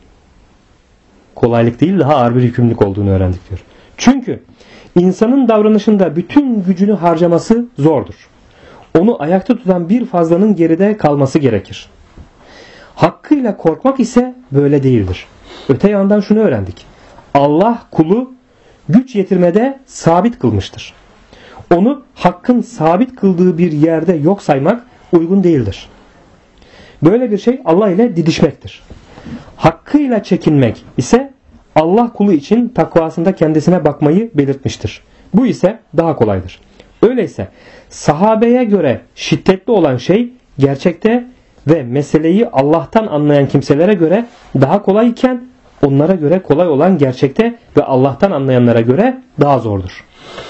Kolaylık değil, daha ağır bir yükümlülük olduğunu öğrendik diyor. Çünkü insanın davranışında bütün gücünü harcaması zordur. Onu ayakta tutan bir fazlanın geride kalması gerekir. Hakkıyla korkmak ise böyle değildir. Öte yandan şunu öğrendik. Allah kulu güç yetirmede sabit kılmıştır. Onu hakkın sabit kıldığı bir yerde yok saymak uygun değildir. Böyle bir şey Allah ile didişmektir. Hakkıyla çekinmek ise Allah kulu için takvasında kendisine bakmayı belirtmiştir. Bu ise daha kolaydır. Öyleyse sahabeye göre şiddetli olan şey gerçekte ve meseleyi Allah'tan anlayan kimselere göre daha kolay iken onlara göre kolay olan gerçekte ve Allah'tan anlayanlara göre daha zordur.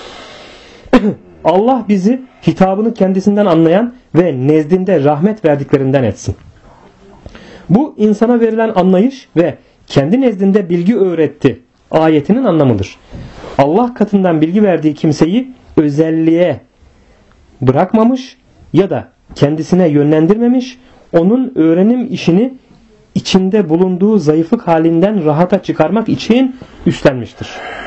Allah bizi hitabını kendisinden anlayan ve nezdinde rahmet verdiklerinden etsin. Bu insana verilen anlayış ve kendi nezdinde bilgi öğretti ayetinin anlamıdır. Allah katından bilgi verdiği kimseyi özelliğe bırakmamış ya da kendisine yönlendirmemiş, onun öğrenim işini içinde bulunduğu zayıflık halinden rahata çıkarmak için üstlenmiştir.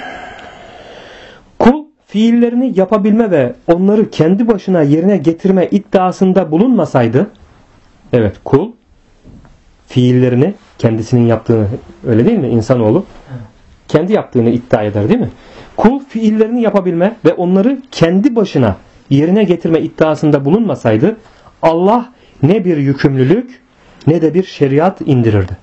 Kul fiillerini yapabilme ve onları kendi başına yerine getirme iddiasında bulunmasaydı, evet kul fiillerini kendisinin yaptığını, öyle değil mi insanoğlu? Kendi yaptığını iddia eder değil mi? Kul fiillerini yapabilme ve onları kendi başına yerine getirme iddiasında bulunmasaydı Allah ne bir yükümlülük ne de bir şeriat indirirdi.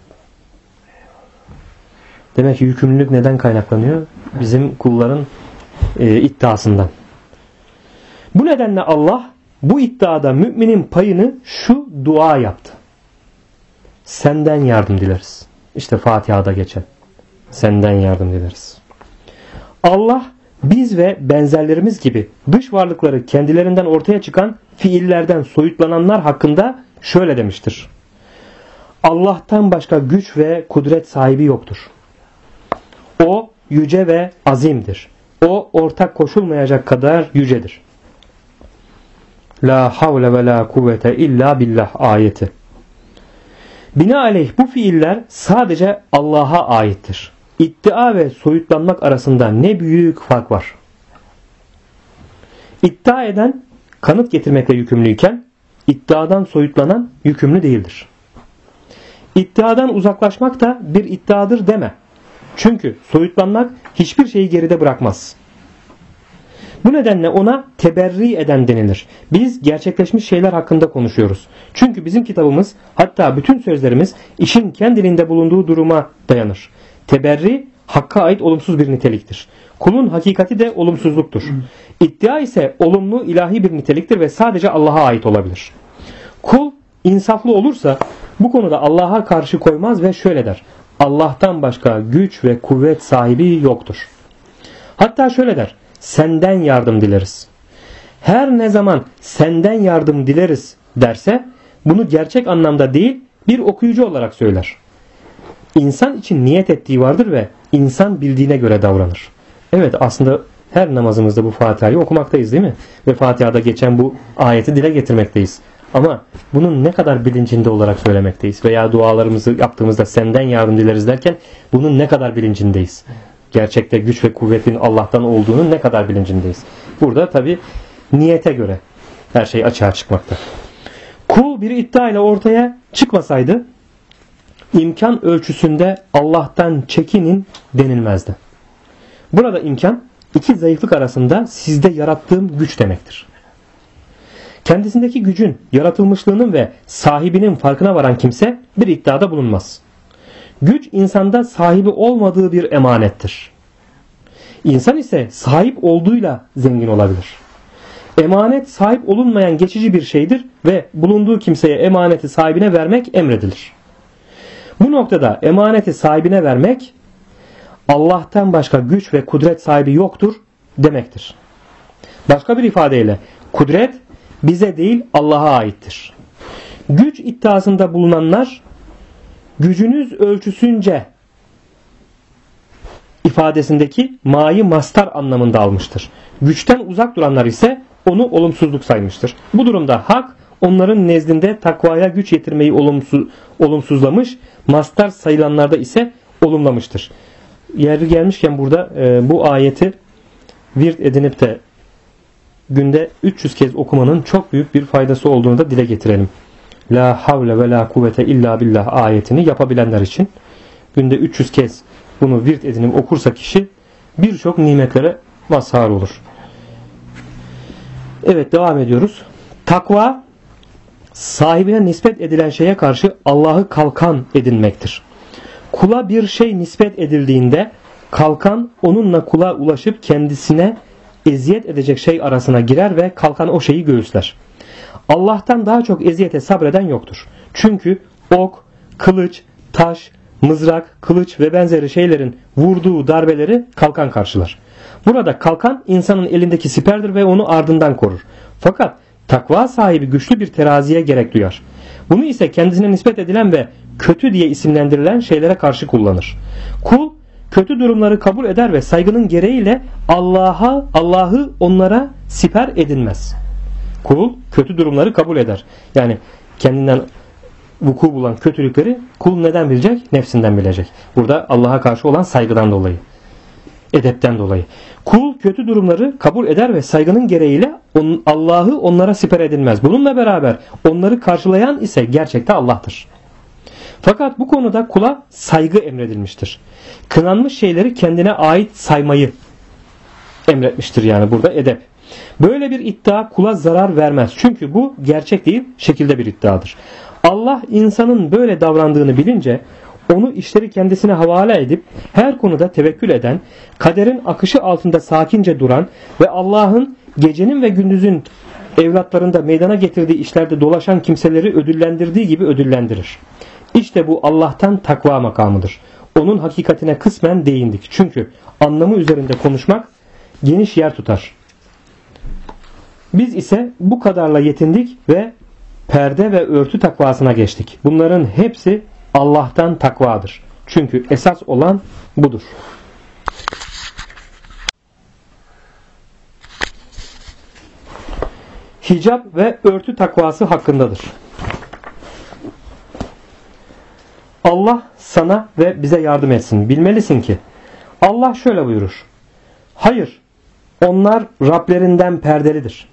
Demek ki yükümlülük neden kaynaklanıyor? Bizim kulların iddiasından. Bu nedenle Allah bu iddiada müminin payını şu dua yaptı. Senden yardım dileriz. işte Fatiha'da geçen. Senden yardım dileriz. Allah biz ve benzerlerimiz gibi dış varlıkları kendilerinden ortaya çıkan fiillerden soyutlananlar hakkında şöyle demiştir. Allah'tan başka güç ve kudret sahibi yoktur. O yüce ve azimdir. O ortak koşulmayacak kadar yücedir. La havle ve la kuvvete illa billah ayeti. Binaenaleyh bu fiiller sadece Allah'a aittir. İddia ve soyutlanmak arasında ne büyük fark var. İddia eden kanıt getirmekle yükümlüyken iddiadan soyutlanan yükümlü değildir. İddiadan uzaklaşmak da bir iddiadır deme. Çünkü soyutlanmak hiçbir şeyi geride bırakmaz. Bu nedenle ona teberri eden denilir. Biz gerçekleşmiş şeyler hakkında konuşuyoruz. Çünkü bizim kitabımız, hatta bütün sözlerimiz işin kendiliğinde bulunduğu duruma dayanır. Teberri hakka ait olumsuz bir niteliktir. Kulun hakikati de olumsuzluktur. İddia ise olumlu ilahi bir niteliktir ve sadece Allah'a ait olabilir. Kul insaflı olursa bu konuda Allah'a karşı koymaz ve şöyle der. Allah'tan başka güç ve kuvvet sahibi yoktur. Hatta şöyle der. Senden yardım dileriz. Her ne zaman senden yardım dileriz derse bunu gerçek anlamda değil bir okuyucu olarak söyler. İnsan için niyet ettiği vardır ve insan bildiğine göre davranır. Evet, aslında her namazımızda bu Fatiha'yı okumaktayız değil mi? Ve Fatiha'da geçen bu ayeti dile getirmekteyiz. Ama bunun ne kadar bilincinde olarak söylemekteyiz? Veya dualarımızı yaptığımızda senden yardım dileriz derken bunun ne kadar bilincindeyiz? Gerçekte güç ve kuvvetin Allah'tan olduğunun ne kadar bilincindeyiz? Burada tabi niyete göre her şey açığa çıkmakta. Kul bir iddia ile ortaya çıkmasaydı imkan ölçüsünde Allah'tan çekinin denilmezdi. Burada imkan iki zayıflık arasında sizde yarattığım güç demektir. Kendisindeki gücün, yaratılmışlığının ve sahibinin farkına varan kimse bir iddiada bulunmaz. Güç insanda sahibi olmadığı bir emanettir. İnsan ise sahip olduğuyla zengin olabilir. Emanet sahip olunmayan geçici bir şeydir ve bulunduğu kimseye emaneti sahibine vermek emredilir. Bu noktada emaneti sahibine vermek Allah'tan başka güç ve kudret sahibi yoktur demektir. Başka bir ifadeyle kudret bize değil Allah'a aittir. Güç iddiasında bulunanlar gücünüz ölçüsünce ifadesindeki ma'yı mastar anlamında almıştır. Güçten uzak duranlar ise onu olumsuzluk saymıştır. Bu durumda hak onların nezdinde takvaya güç yetirmeyi olumsuzlamış, mastar sayılanlarda ise olumlamıştır. Yeri gelmişken burada bu ayeti virt edinip de günde 300 kez okumanın çok büyük bir faydası olduğunu da dile getirelim. La havle ve la kuvvete illa billah ayetini yapabilenler için günde 300 kez bunu virt edinip okursa kişi birçok nimetlere mazhar olur. Evet, devam ediyoruz. Takva sahibine nispet edilen şeye karşı Allah'ı kalkan edinmektir. Kula bir şey nispet edildiğinde kalkan onunla kula ulaşıp kendisine eziyet edecek şey arasına girer ve kalkan o şeyi göğüsler. Allah'tan daha çok eziyete sabreden yoktur. Çünkü ok, kılıç, taş, mızrak, kılıç ve benzeri şeylerin vurduğu darbeleri kalkan karşılar. Burada kalkan insanın elindeki siperdir ve onu ardından korur. Fakat takva sahibi güçlü bir teraziye gerek duyar. Bunu ise kendisine nispet edilen ve kötü diye isimlendirilen şeylere karşı kullanır. Kul kötü durumları kabul eder ve saygının gereğiyle Allah'ı onlara siper edinmez. Kul kötü durumları kabul eder. Yani kendinden vuku bulan kötülükleri kul neden bilecek? Nefsinden bilecek. Burada Allah'a karşı olan saygıdan dolayı. Edepten dolayı. Kul kötü durumları kabul eder ve saygının gereğiyle Allah'ı onlara siper edinmez. Bununla beraber onları karşılayan ise gerçekte Allah'tır. Fakat bu konuda kula saygı emredilmiştir. Kınanmış şeyleri kendine ait saymayı emretmiştir, yani burada edep. Böyle bir iddia kula zarar vermez. Çünkü bu gerçek değil, şekilde bir iddiadır. Allah insanın böyle davrandığını bilince onu işleri kendisine havale edip her konuda tevekkül eden, kaderin akışı altında sakince duran ve Allah'ın gecenin ve gündüzün evlatlarında meydana getirdiği işlerde dolaşan kimseleri ödüllendirdiği gibi ödüllendirir. İşte bu Allah'tan takva makamıdır. Onun hakikatine kısmen değindik. Çünkü anlamı üzerinde konuşmak geniş yer tutar. Biz ise bu kadarla yetindik ve perde ve örtü takvasına geçtik. Bunların hepsi Allah'tan takvadır. Çünkü esas olan budur. Hicap ve örtü takvası hakkındadır. Allah sana ve bize yardım etsin. Bilmelisin ki Allah şöyle buyurur. Hayır, onlar Rablerinden perdelidir.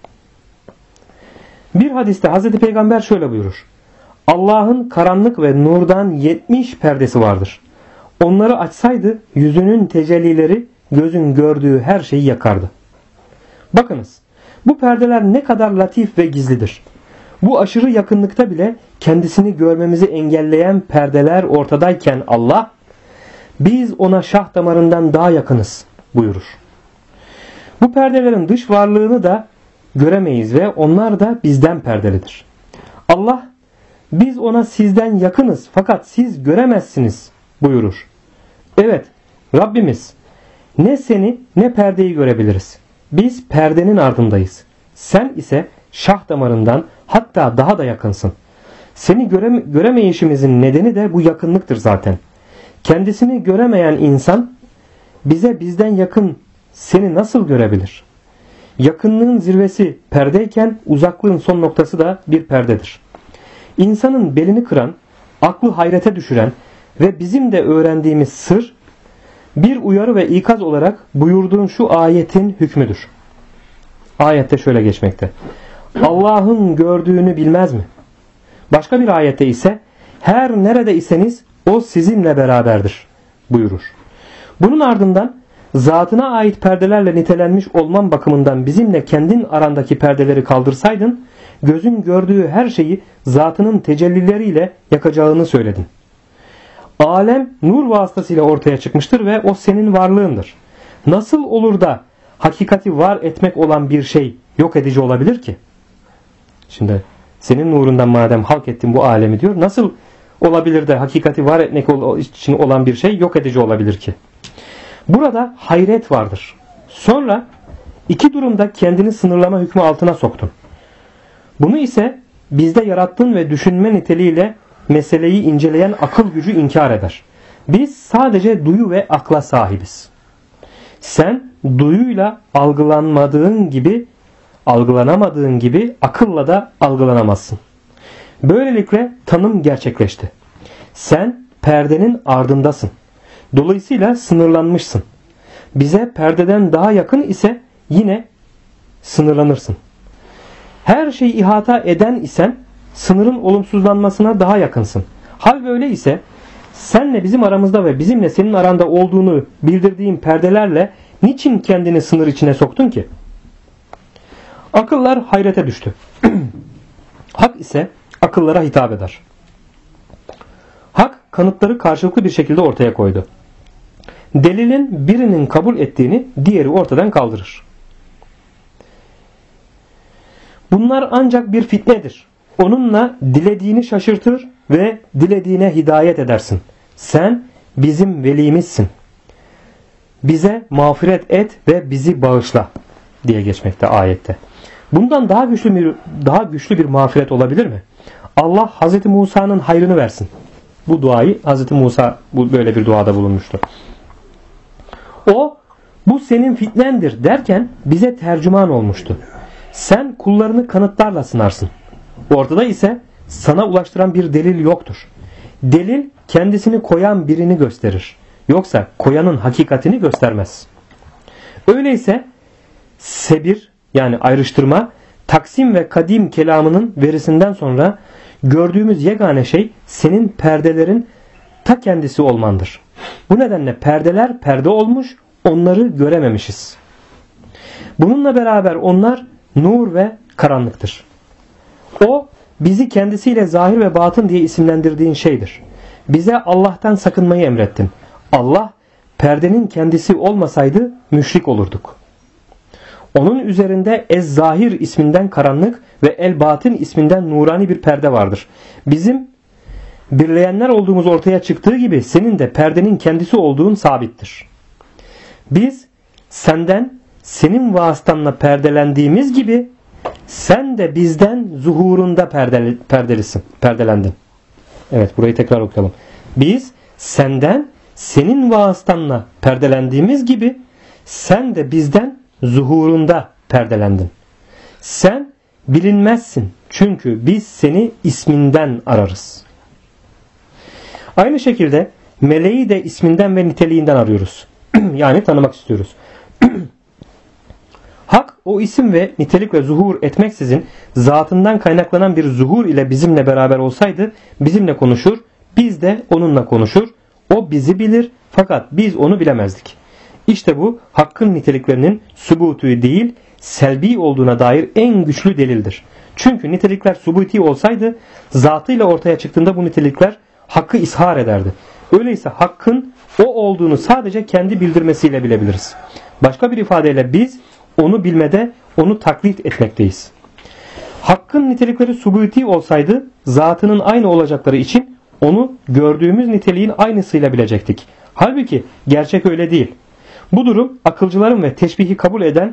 Bir hadiste Hazreti Peygamber şöyle buyurur. Allah'ın karanlık ve nurdan 70 perdesi vardır. Onları açsaydı yüzünün tecellileri gözün gördüğü her şeyi yakardı. Bakınız, bu perdeler ne kadar latif ve gizlidir. Bu aşırı yakınlıkta bile kendisini görmemizi engelleyen perdeler ortadayken Allah, biz ona şah damarından daha yakınız buyurur. Bu perdelerin dış varlığını da göremeyiz ve onlar da bizden perdelidir. Allah, biz ona sizden yakınız fakat siz göremezsiniz buyurur. Evet, Rabbimiz, ne seni ne perdeyi görebiliriz. Biz perdenin ardındayız. Sen ise şah damarından hatta daha da yakınsın. Seni göremeyişimizin nedeni de bu yakınlıktır zaten. Kendisini göremeyen insan bize bizden yakın seni nasıl görebilir? Yakınlığın zirvesi perdeyken uzaklığın son noktası da bir perdedir. İnsanın belini kıran, aklı hayrete düşüren ve bizim de öğrendiğimiz sır bir uyarı ve ikaz olarak buyurduğun şu ayetin hükmüdür. Ayette şöyle geçmekte. Allah'ın gördüğünü bilmez mi? Başka bir ayette ise her nerede iseniz o sizinle beraberdir buyurur. Bunun ardından zatına ait perdelerle nitelenmiş olman bakımından bizimle kendin arandaki perdeleri kaldırsaydın gözün gördüğü her şeyi zatının tecellileriyle yakacağını söyledin. Alem nur vasıtasıyla ortaya çıkmıştır ve o senin varlığındır. Nasıl olur da hakikati var etmek olan bir şey yok edici olabilir ki? Şimdi senin nurundan madem halk ettin bu alemi diyor. Nasıl olabilir de hakikati var etmek için olan bir şey yok edici olabilir ki? Burada hayret vardır. Sonra iki durumda kendini sınırlama hükmü altına soktun. Bunu ise bizde yarattığın ve düşünme niteliğiyle meseleyi inceleyen akıl gücü inkar eder. Biz sadece duyu ve akla sahibiz. Sen duyuyla algılanamadığın gibi akılla da algılanamazsın. Böylelikle tanım gerçekleşti. Sen perdenin ardındasın. Dolayısıyla sınırlanmışsın. Bize perdeden daha yakın ise yine sınırlanırsın. Her şeyi ihata eden isen sınırın olumsuzlanmasına daha yakınsın. Hal böyle ise senle bizim aramızda ve bizimle senin aranda olduğunu bildirdiğin perdelerle niçin kendini sınır içine soktun ki? Akıllar hayrete düştü. Hak ise akıllara hitap eder. Hak kanıtları karşılıklı bir şekilde ortaya koydu. Delilin birinin kabul ettiğini diğeri ortadan kaldırır. Bunlar ancak bir fitnedir. Onunla dilediğini şaşırtır ve dilediğine hidayet edersin. Sen bizim velimizsin. Bize mağfiret et ve bizi bağışla diye geçmekte ayette. Bundan daha güçlü bir mağfiret olabilir mi? Allah Hazreti Musa'nın hayrını versin. Bu duayı Hazreti Musa böyle bir duada bulunmuştu. O bu senin fitnendir derken bize tercüman olmuştu. Sen kullarını kanıtlarla sınarsın. Ortada ise sana ulaştıran bir delil yoktur. Delil kendisini koyan birini gösterir. Yoksa koyanın hakikatini göstermez. Öyleyse sebir yani ayrıştırma, taksim ve kadim kelamının verisinden sonra gördüğümüz yegane şey senin perdelerin ta kendisi olmandır. Bu nedenle perdeler perde olmuş, onları görememişiz. Bununla beraber onlar nur ve karanlıktır. O bizi kendisiyle zahir ve batın diye isimlendirdiğin şeydir. Bize Allah'tan sakınmayı emrettin. Allah perdenin kendisi olmasaydı müşrik olurduk. Onun üzerinde Ez-Zahir isminden karanlık ve El-Batin isminden nurani bir perde vardır. Bizim birleyenler olduğumuz ortaya çıktığı gibi senin de perdenin kendisi olduğun sabittir. Biz senden senin vasıtanla perdelendiğimiz gibi sen de bizden zuhurunda perdelendin. Evet, burayı tekrar okuyalım. Biz senden senin vasıtanla perdelendiğimiz gibi sen de bizden zuhurunda perdelendin. Sen bilinmezsin çünkü biz seni isminden ararız. Aynı şekilde meleği de isminden ve niteliğinden arıyoruz. Yani tanımak istiyoruz. Hak o isim ve nitelikle zuhur etmeksizin zatından kaynaklanan bir zuhur ile bizimle beraber olsaydı bizimle konuşur, biz de onunla konuşur. O bizi bilir fakat biz onu bilemezdik. İşte bu hakkın niteliklerinin sübutu değil selbi olduğuna dair en güçlü delildir. Çünkü nitelikler sübuti olsaydı zatıyla ortaya çıktığında bu nitelikler hakkı ishar ederdi. Öyleyse hakkın o olduğunu sadece kendi bildirmesiyle bilebiliriz. Başka bir ifadeyle biz onu bilmede onu taklit etmekteyiz. Hakkın nitelikleri sübuti olsaydı zatının aynı olacakları için onu gördüğümüz niteliğin aynısıyla bilecektik. Halbuki gerçek öyle değil. Bu durum akılcıların ve teşbihi kabul eden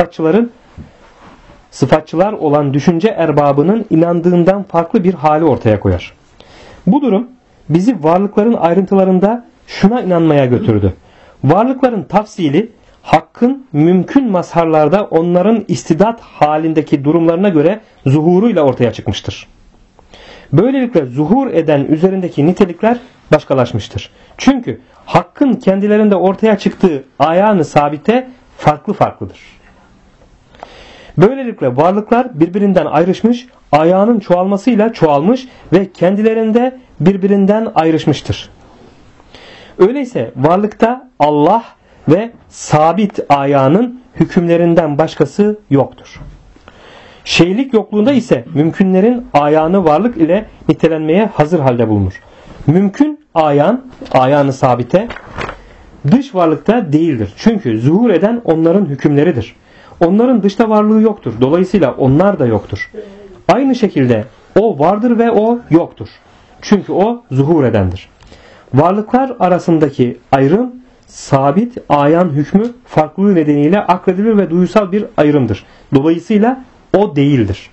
sıfatçılar olan düşünce erbabının inandığından farklı bir hali ortaya koyar. Bu durum bizi varlıkların ayrıntılarında şuna inanmaya götürdü. Varlıkların tafsili hakkın mümkün mazharlarda onların istidat halindeki durumlarına göre zuhuruyla ortaya çıkmıştır. Böylelikle zuhur eden üzerindeki nitelikler başkalaşmıştır. Çünkü hakkın kendilerinde ortaya çıktığı ayağını sabite farklıdır. Böylelikle varlıklar birbirinden ayrışmış, ayağının çoğalmasıyla çoğalmış ve kendilerinde birbirinden ayrışmıştır. Öyleyse varlıkta Allah ve sabit ayağının hükümlerinden başkası yoktur. Şeylik yokluğunda ise mümkünlerin ayağını varlık ile nitelenmeye hazır halde bulunur. Mümkün ayağını sabite dış varlıkta değildir. Çünkü zuhur eden onların hükümleridir. Onların dışta varlığı yoktur. Dolayısıyla onlar da yoktur. Aynı şekilde o vardır ve o yoktur. Çünkü o zuhur edendir. Varlıklar arasındaki ayrım sabit ayan hükmü farklılığı nedeniyle akredilir ve duysal bir ayrımdır. Dolayısıyla o değildir.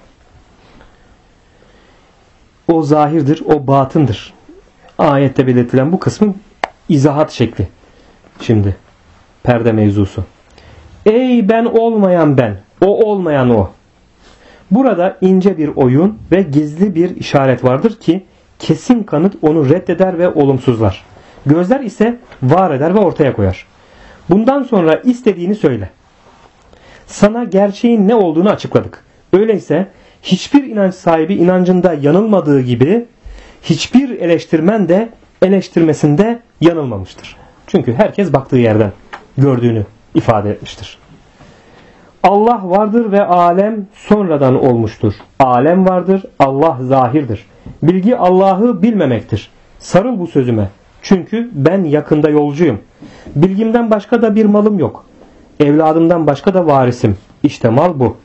O zahirdir, o batındır. Ayette belirtilen bu kısmın izahat şekli. Şimdi perde mevzusu. Ey ben olmayan ben, o olmayan o. Burada ince bir oyun ve gizli bir işaret vardır ki kesin kanıt onu reddeder ve olumsuzlar. Gözler ise var eder ve ortaya koyar. Bundan sonra istediğini söyle. Sana gerçeğin ne olduğunu açıkladık. Öyleyse hiçbir inanç sahibi inancında yanılmadığı gibi hiçbir eleştirmen de eleştirmesinde yanılmamıştır. Çünkü herkes baktığı yerden gördüğünü ifade etmiştir. Allah vardır ve alem sonradan olmuştur. Alem vardır, Allah zahirdir. Bilgi Allah'ı bilmemektir. Sarıl bu sözüme. Çünkü ben yakında yolcuyum. Bilgimden başka da bir malım yok. Evladımdan başka da varisim. İşte mal bu.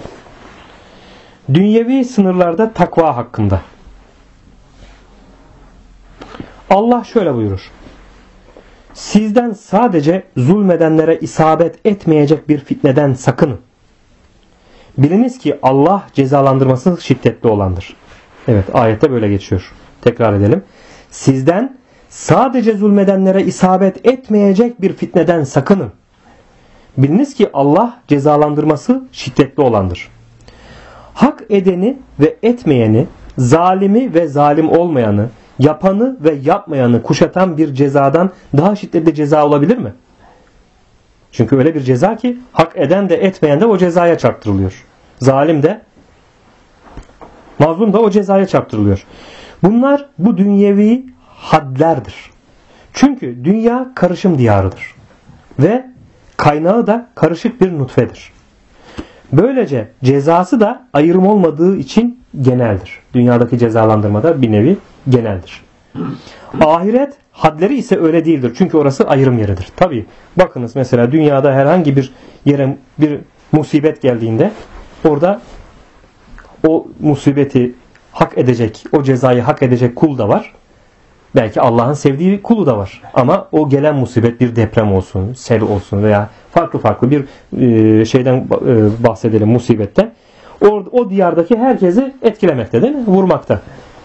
Dünyevi sınırlarda takva hakkında. Allah şöyle buyurur. Sizden sadece zulmedenlere isabet etmeyecek bir fitneden sakının. Biliniz ki Allah cezalandırması şiddetli olandır. Evet, ayette böyle geçiyor. Tekrar edelim. Sizden sadece zulmedenlere isabet etmeyecek bir fitneden sakının. Biliniz ki Allah cezalandırması şiddetli olandır. Hak edeni ve etmeyeni, zalimi ve zalim olmayanı, yapanı ve yapmayanı kuşatan bir cezadan daha şiddetli ceza olabilir mi? Çünkü öyle bir ceza ki hak eden de etmeyen de o cezaya çarptırılıyor. Zalim de mazlum da o cezaya çarptırılıyor. Bunlar bu dünyevi hadlerdir. Çünkü dünya karışım diyarıdır. Ve kaynağı da karışık bir nutfedir. Böylece cezası da ayrım olmadığı için geneldir. Dünyadaki cezalandırmada bir nevi geneldir. Ahiret hadleri ise öyle değildir. Çünkü orası ayrım yeridir. Tabi bakınız mesela dünyada herhangi bir yere bir musibet geldiğinde orada o musibeti hak edecek, o cezayı hak edecek kul da var. Belki Allah'ın sevdiği kulu da var. Ama o gelen musibet bir deprem olsun, sel olsun veya farklı bir şeyden bahsedelim, musibetten. O diyardaki herkesi etkilemekte değil mi? Vurmakta.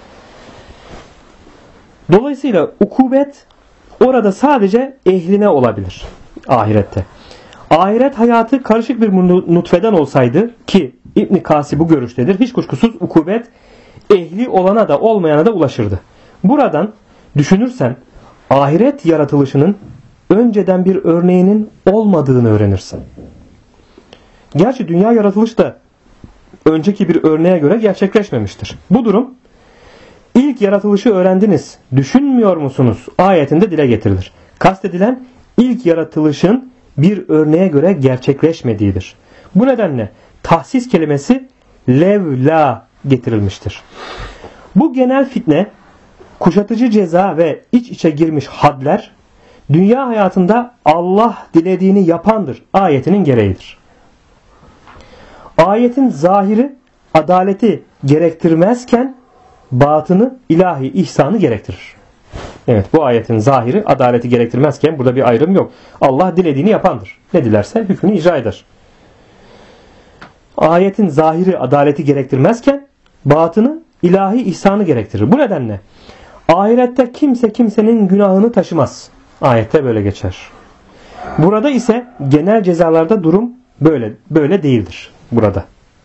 Dolayısıyla ukubet orada sadece ehline olabilir ahirette. Ahiret hayatı karışık bir nutfeden olsaydı ki İbn Kasi bu görüştedir. Hiç kuşkusuz ukubet ehli olana da olmayana da ulaşırdı. Buradan düşünürsen ahiret yaratılışının önceden bir örneğinin olmadığını öğrenirsin. Gerçi dünya yaratılışı da önceki bir örneğe göre gerçekleşmemiştir. Bu durum ilk yaratılışı öğrendiniz, düşünmüyor musunuz ayetinde dile getirilir. Kastedilen ilk yaratılışın bir örneğe göre gerçekleşmediğidir. Bu nedenle tahsis kelimesi levla getirilmiştir. Bu genel fitne, kuşatıcı ceza ve iç içe girmiş hadler dünya hayatında Allah dilediğini yapandır ayetinin gereğidir. Ayetin zahiri adaleti gerektirmezken batını ilahi ihsanı gerektirir. Evet, bu ayetin zahiri adaleti gerektirmezken burada bir ayrım yok. Allah dilediğini yapandır. Ne dilerse hükmünü icra eder. Ayetin zahiri adaleti gerektirmezken batını ilahi ihsanı gerektirir. Bu nedenle ahirette kimse kimsenin günahını taşımaz. Ayette böyle geçer. Burada ise genel cezalarda durum böyle değildir burada.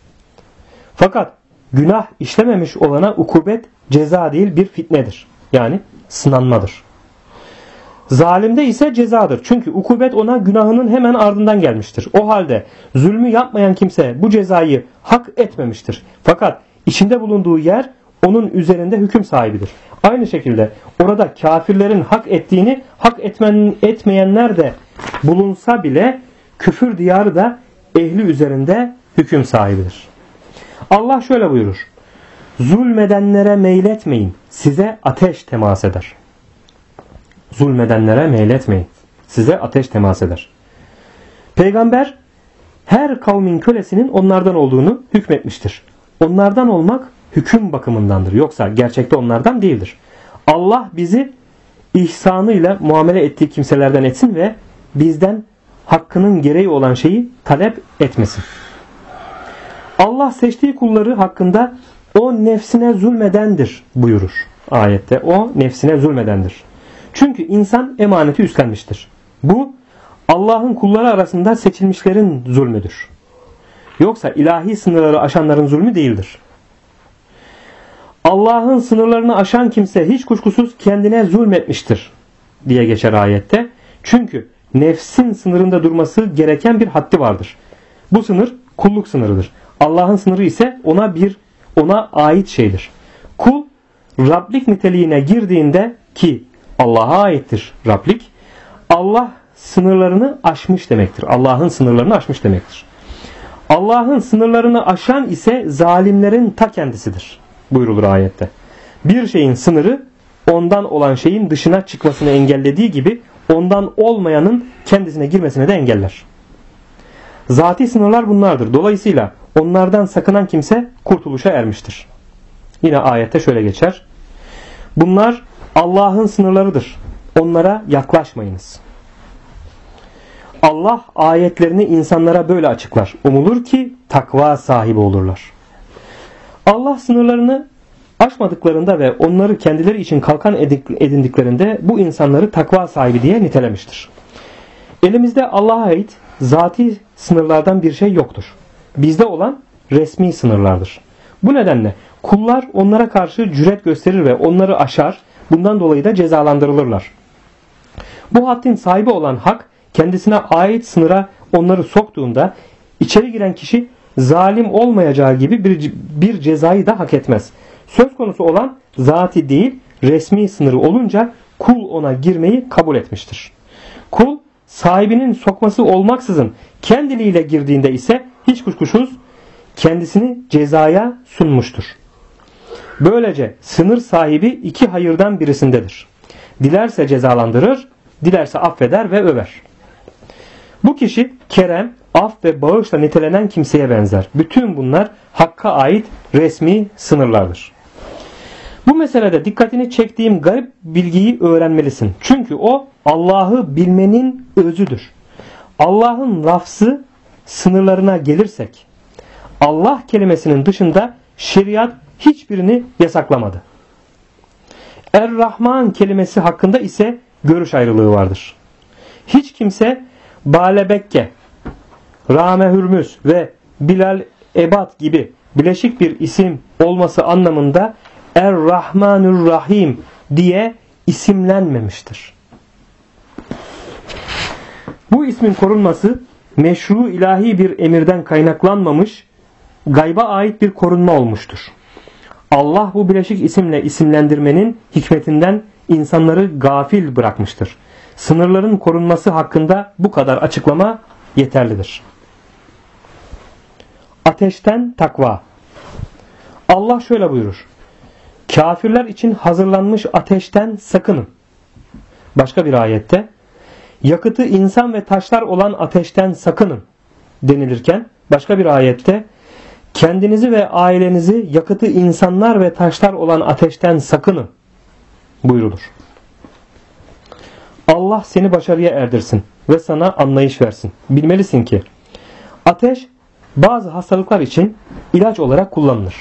Fakat günah işlememiş olana ukubet ceza değil bir fitnedir. Yani sınanmadır. Zalimde ise cezadır. Çünkü ukubet ona günahının hemen ardından gelmiştir. O halde zulmü yapmayan kimse bu cezayı hak etmemiştir. Fakat içinde bulunduğu yer onun üzerinde hüküm sahibidir. Aynı şekilde orada kafirlerin hak ettiğini hak etmeyenler de bulunsa bile küfür diyarı da ehli üzerinde hüküm sahibidir. Allah şöyle buyurur. Zulmedenlere meyletmeyin. Size ateş temas eder. Zulmedenlere meyletmeyin. Size ateş temas eder. Peygamber her kavmin kölesinin onlardan olduğunu hükmetmiştir. Onlardan olmak hüküm bakımındandır. Yoksa gerçekte onlardan değildir. Allah bizi ihsanıyla muamele ettiği kimselerden etsin ve bizden hakkının gereği olan şeyi talep etmesin. Allah seçtiği kulları hakkında o nefsine zulmedendir buyurur ayette. O nefsine zulmedendir. Çünkü insan emaneti üstlenmiştir. Bu Allah'ın kulları arasında seçilmişlerin zulmüdür. Yoksa ilahi sınırları aşanların zulmü değildir. Allah'ın sınırlarını aşan kimse hiç kuşkusuz kendine zulmetmiştir diye geçer ayette. Çünkü nefsin sınırında durması gereken bir haddi vardır. Bu sınır kulluk sınırıdır. Allah'ın sınırı ise ona ait şeydir. Kul Rablik niteliğine girdiğinde ki Allah'a aittir Rablik, Allah sınırlarını aşmış demektir. Allah'ın sınırlarını aşmış demektir. Allah'ın sınırlarını aşan ise zalimlerin ta kendisidir buyrulur ayette. Bir şeyin sınırı ondan olan şeyin dışına çıkmasını engellediği gibi ondan olmayanın kendisine girmesine de engeller. Zati sınırlar bunlardır. Dolayısıyla onlardan sakınan kimse kurtuluşa ermiştir. Yine ayette şöyle geçer. Bunlar Allah'ın sınırlarıdır. Onlara yaklaşmayınız. Allah ayetlerini insanlara böyle açıklar. Umulur ki takva sahibi olurlar. Allah sınırlarını aşmadıklarında ve onları kendileri için kalkan edindiklerinde bu insanları takva sahibi diye nitelemiştir. Elimizde Allah'a ait zati sınırlardan bir şey yoktur. Bizde olan resmi sınırlardır. Bu nedenle kullar onlara karşı cüret gösterir ve onları aşar. Bundan dolayı da cezalandırılırlar. Bu haddin sahibi olan hak kendisine ait sınıra onları soktuğunda içeri giren kişi zalim olmayacağı gibi bir cezayı da hak etmez. Söz konusu olan zati değil resmi sınırı olunca kul ona girmeyi kabul etmiştir. Kul sahibinin sokması olmaksızın kendiliğiyle girdiğinde ise hiç kuşkusuz kendisini cezaya sunmuştur. Böylece sınır sahibi iki hayırdan birisindedir. Dilerse cezalandırır, dilerse affeder ve över. Bu kişi kerem, af ve bağışla nitelenen kimseye benzer. Bütün bunlar hakka ait resmi sınırlardır. Bu meselede dikkatini çektiğim garip bilgiyi öğrenmelisin. Çünkü o Allah'ı bilmenin özüdür. Allah'ın lafzı sınırlarına gelirsek, Allah kelimesinin dışında şeriat hiçbirini yasaklamadı. Er-Rahman kelimesi hakkında ise görüş ayrılığı vardır. Hiç kimse Balebekke, Rame Hürmüz ve Bilal Ebad gibi bileşik bir isim olması anlamında Er-Rahmanür-Rahim diye isimlenmemiştir. Bu ismin korunması meşru ilahi bir emirden kaynaklanmamış, gayba ait bir korunma olmuştur. Allah bu bileşik isimle isimlendirmenin hikmetinden insanları gafil bırakmıştır. Sınırların korunması hakkında bu kadar açıklama yeterlidir. Ateşten takva. Allah şöyle buyurur: kafirler için hazırlanmış ateşten sakının. Başka bir ayette yakıtı insan ve taşlar olan ateşten sakının denilirken başka bir ayette kendinizi ve ailenizi yakıtı insanlar ve taşlar olan ateşten sakının buyrulur. Allah seni başarıya erdirsin ve sana anlayış versin. Bilmelisin ki ateş bazı hastalıklar için ilaç olarak kullanılır.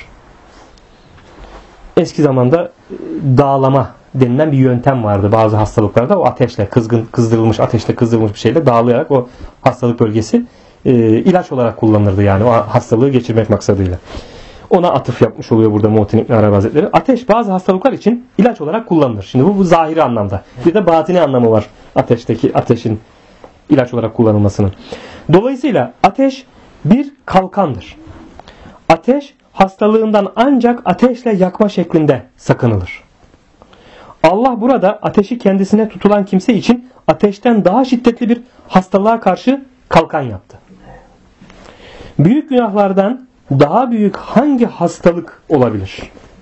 Eski zamanda dağlama denilen bir yöntem vardı bazı hastalıklarda. O ateşle, kızdırılmış ateşle kızdırılmış bir şeyle dağlayarak o hastalık bölgesi ilaç olarak kullanılırdı, yani o hastalığı geçirmek maksadıyla. Ona atıf yapmış oluyor burada Muhittin İbn Arabi Hazretleri. Ateş bazı hastalıklar için ilaç olarak kullanılır. Şimdi bu zahiri anlamda. Bir de batini anlamı var ateşin ilaç olarak kullanılmasının. Dolayısıyla ateş bir kalkandır. Ateş hastalığından ancak ateşle yakma şeklinde sakınılır. Allah burada ateşi kendisine tutulan kimse için ateşten daha şiddetli bir hastalığa karşı kalkan yaptı. Büyük günahlardan daha büyük hangi hastalık olabilir?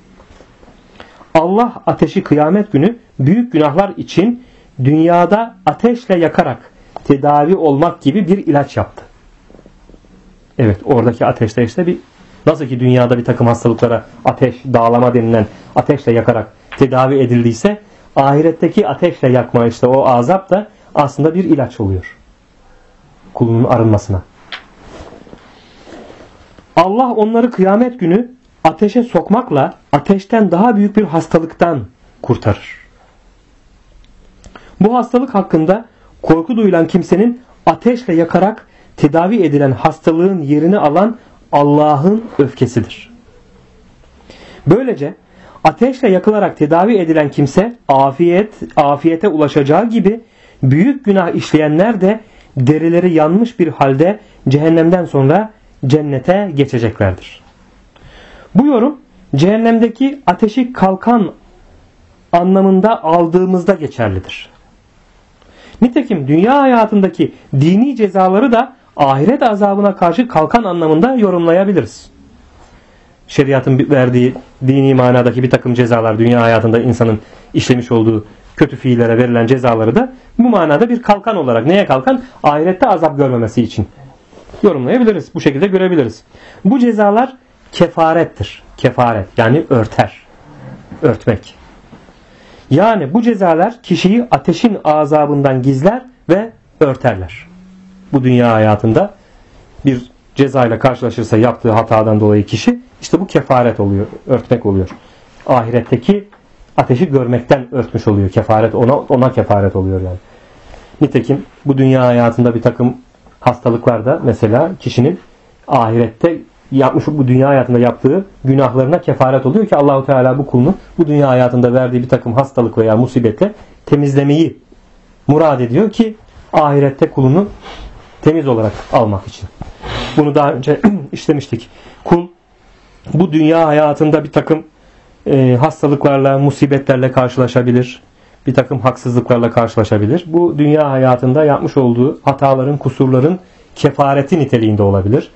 Allah ateşi kıyamet günü büyük günahlar için dünyada ateşle yakarak tedavi olmak gibi bir ilaç yaptı. Evet, oradaki ateşte işte nasıl ki dünyada bir takım hastalıklara ateş, dağlama denilen ateşle yakarak tedavi edildiyse, ahiretteki ateşle yakma, işte o azap da aslında bir ilaç oluyor kulunun arınmasına. Allah onları kıyamet günü ateşe sokmakla ateşten daha büyük bir hastalıktan kurtarır. Bu hastalık hakkında korku duyulan kimsenin ateşle yakarak tedavi edilen hastalığın yerini alan Allah'ın öfkesidir. Böylece ateşle yakılarak tedavi edilen kimse afiyete ulaşacağı gibi büyük günah işleyenler de derileri yanmış bir halde cehennemden sonra cennete geçeceklerdir. Bu yorum cehennemdeki ateşi kalkan anlamında aldığımızda geçerlidir. Nitekim dünya hayatındaki dini cezaları da ahiret azabına karşı kalkan anlamında yorumlayabiliriz. Şeriatın verdiği dini manadaki bir takım cezalar, dünya hayatında insanın işlemiş olduğu kötü fiillere verilen cezaları da bu manada bir kalkan olarak, neye kalkan? Ahirette azap görmemesi için yorumlayabiliriz. Bu şekilde görebiliriz. Bu cezalar kefarettir. Kefaret yani örtmek. Yani bu cezalar kişiyi ateşin azabından gizler ve örterler. Bu dünya hayatında bir cezayla karşılaşırsa yaptığı hatadan dolayı kişi, işte bu kefaret oluyor, örtmek oluyor. Ahiretteki ateşi görmekten örtmüş oluyor. Kefaret ona kefaret oluyor yani. Nitekim bu dünya hayatında bir takım hastalıklarda mesela kişinin ahirette yapmış, bu dünya hayatında yaptığı günahlarına kefaret oluyor ki Allahu Teala bu kulunu bu dünya hayatında verdiği bir takım hastalık veya musibetle temizlemeyi murad ediyor ki ahirette kulunu temiz olarak almak için. Bunu daha önce işlemiştik. Kul bu dünya hayatında bir takım hastalıklarla, musibetlerle karşılaşabilir. Bir takım haksızlıklarla karşılaşabilir. Bu dünya hayatında yapmış olduğu hataların, kusurların kefareti niteliğinde olabilir.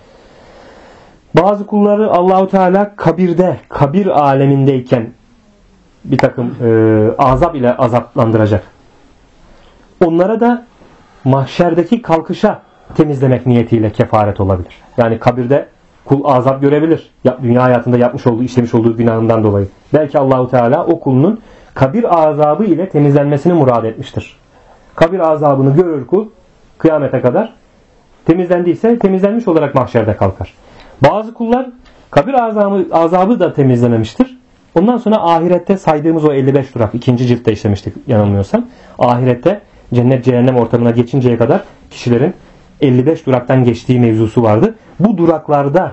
Bazı kulları Allahu Teala kabir alemindeyken bir takım azap ile azaplandıracak. Onlara da mahşerdeki kalkışa temizlemek niyetiyle kefaret olabilir. Yani kabirde Kul azap görebilir. Dünya hayatında yapmış olduğu, işlemiş olduğu günahından dolayı. Belki Allahu Teala o kulunun kabir azabı ile temizlenmesini murad etmiştir. Kabir azabını görür kul kıyamete kadar. Temizlendiyse temizlenmiş olarak mahşerde kalkar. Bazı kullar kabir azabı da temizlememiştir. Ondan sonra ahirette saydığımız o 55 durak 2. ciltte işlemiştik yanılmıyorsam. Ahirette cennet cehennem ortamına geçinceye kadar kişilerin 55 duraktan geçtiği mevzusu vardı. Bu duraklarda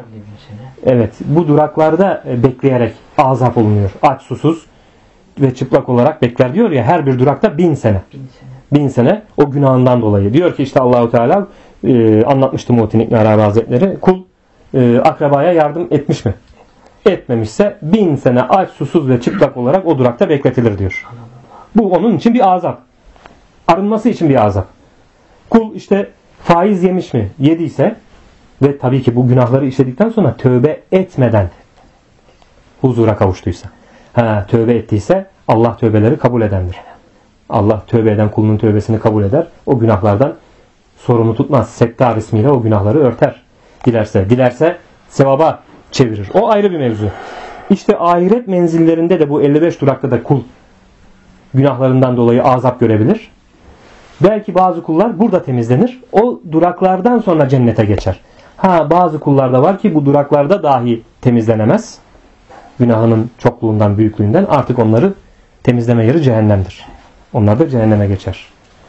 bekleyerek azap olunuyor. Aç, susuz ve çıplak olarak bekler diyor ya, her bir durakta 1000 sene. 1000 sene o günahından dolayı. Diyor ki işte Allahu Teala anlatmıştı Muhittin İbn Arabi Hazretleri. Kul akrabaya yardım etmiş mi? Etmemişse 1000 sene aç, susuz ve çıplak olarak o durakta bekletilir diyor. Bu onun için bir azap. Arınması için bir azap. Kul işte faiz yemiş mi? Yediyse ve tabii ki bu günahları işledikten sonra tövbe etmeden huzura kavuştuysa. Tövbe ettiyse Allah tövbeleri kabul edendir. Allah tövbe eden kulunun tövbesini kabul eder. O günahlardan sorumlu tutmaz. Settar ismiyle o günahları örter. Dilerse sevaba çevirir. O ayrı bir mevzu. İşte ahiret menzillerinde de bu 55 durakta da kul günahlarından dolayı azap görebilir. Belki bazı kullar burada temizlenir. O duraklardan sonra cennete geçer. Bazı kullar da var ki bu duraklarda dahi temizlenemez. Günahının çokluğundan, büyüklüğünden artık onları temizleme yeri cehennemdir. Onlar da cehenneme geçer.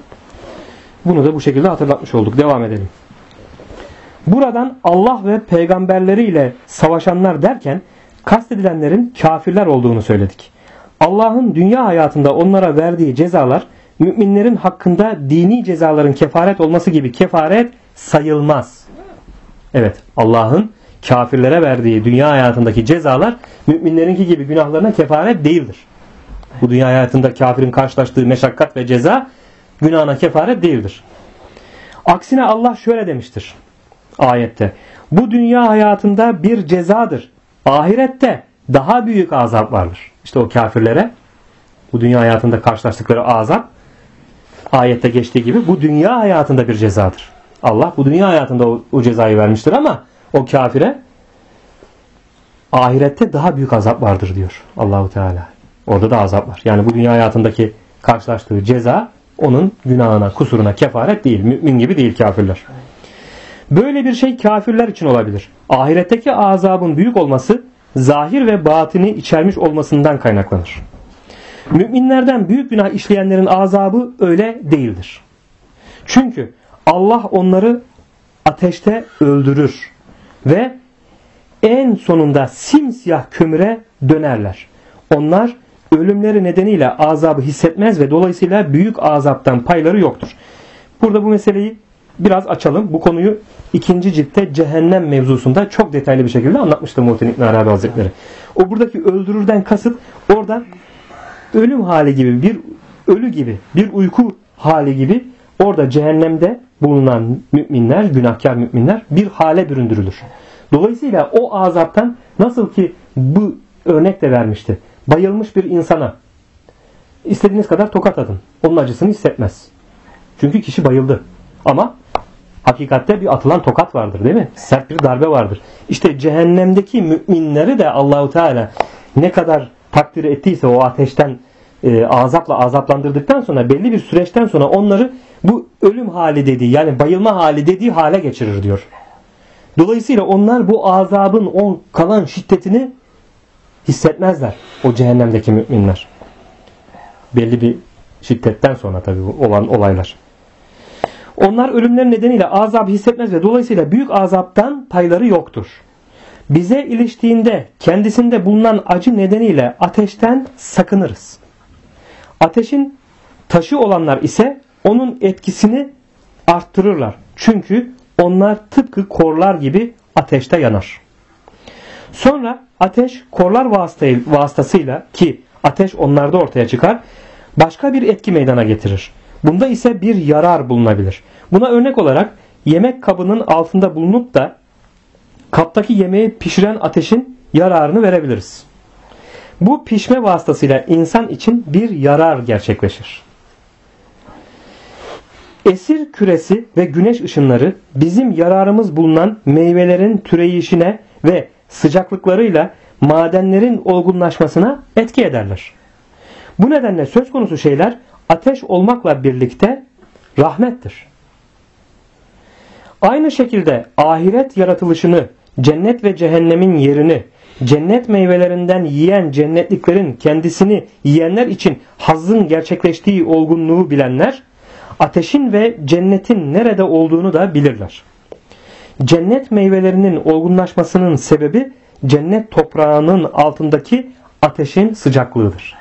Bunu da bu şekilde hatırlatmış olduk. Devam edelim. Buradan Allah ve peygamberleriyle savaşanlar derken kastedilenlerin kafirler olduğunu söyledik. Allah'ın dünya hayatında onlara verdiği cezalar müminlerin hakkında dini cezaların kefaret olması gibi kefaret sayılmaz. Evet, Allah'ın kafirlere verdiği dünya hayatındaki cezalar müminlerinki gibi günahlarına kefaret değildir. Bu dünya hayatında kafirin karşılaştığı meşakkat ve ceza günahına kefaret değildir. Aksine Allah şöyle demiştir ayette. Bu dünya hayatında bir cezadır. Ahirette daha büyük azap vardır. İşte o kafirlere bu dünya hayatında karşılaştıkları azap ayette geçtiği gibi bu dünya hayatında bir cezadır. Allah bu dünya hayatında o cezayı vermiştir ama o kafire ahirette daha büyük azap vardır diyor Allahu Teala. Orada da azap var. Yani bu dünya hayatındaki karşılaştığı ceza onun günahına, kusuruna kefaret değil. Mümin gibi değil kafirler. Böyle bir şey kafirler için olabilir. Ahiretteki azabın büyük olması zahir ve batini içermiş olmasından kaynaklanır. Müminlerden büyük günah işleyenlerin azabı öyle değildir. Çünkü Allah onları ateşte öldürür ve en sonunda simsiyah kömüre dönerler. Onlar ölümleri nedeniyle azabı hissetmez ve dolayısıyla büyük azaptan payları yoktur. Burada bu meseleyi biraz açalım. Bu konuyu 2. ciltte cehennem mevzusunda çok detaylı bir şekilde anlatmıştı Muhittin İbn Arabi Hazretleri. O buradaki öldürürden kasıt orada ölüm hali gibi, bir ölü gibi, bir uyku hali gibi orada cehennemde bulunan müminler, günahkar müminler bir hale büründürülür. Dolayısıyla o azaptan, nasıl ki bu örnek de vermişti. Bayılmış bir insana istediğiniz kadar tokat atın. Onun acısını hissetmez. Çünkü kişi bayıldı. Ama hakikatte bir atılan tokat vardır, değil mi? Sert bir darbe vardır. İşte cehennemdeki müminleri de Allahu Teala ne kadar takdir ettiyse o ateşten azapla azaplandırdıktan sonra belli bir süreçten sonra onları bu ölüm hali dediği, yani bayılma hali dediği hale geçirir diyor. Dolayısıyla onlar bu azabın o kalan şiddetini hissetmezler. O cehennemdeki müminler. Belli bir şiddetten sonra tabii olan olaylar. Onlar ölümleri nedeniyle azabı hissetmez ve dolayısıyla büyük azaptan payları yoktur. Bize iliştiğinde kendisinde bulunan acı nedeniyle ateşten sakınırız. Ateşin taşı olanlar ise onun etkisini arttırırlar. Çünkü onlar tıpkı korlar gibi ateşte yanar. Sonra ateş korlar vasıtasıyla, ki ateş onlarda ortaya çıkar, başka bir etki meydana getirir. Bunda ise bir yarar bulunabilir. Buna örnek olarak yemek kabının altında bulunup da kaptaki yemeği pişiren ateşin yararını verebiliriz. Bu pişme vasıtasıyla insan için bir yarar gerçekleşir. Esir küresi ve güneş ışınları bizim yararımız bulunan meyvelerin türeyişine ve sıcaklıklarıyla madenlerin olgunlaşmasına etki ederler. Bu nedenle söz konusu şeyler ateş olmakla birlikte rahmettir. Aynı şekilde ahiret yaratılışını, cennet ve cehennemin yerini, cennet meyvelerinden yiyen cennetliklerin kendisini yiyenler için hazzın gerçekleştiği olgunluğu bilenler, ateşin ve cennetin nerede olduğunu da bilirler. Cennet meyvelerinin olgunlaşmasının sebebi cennet toprağının altındaki ateşin sıcaklığıdır.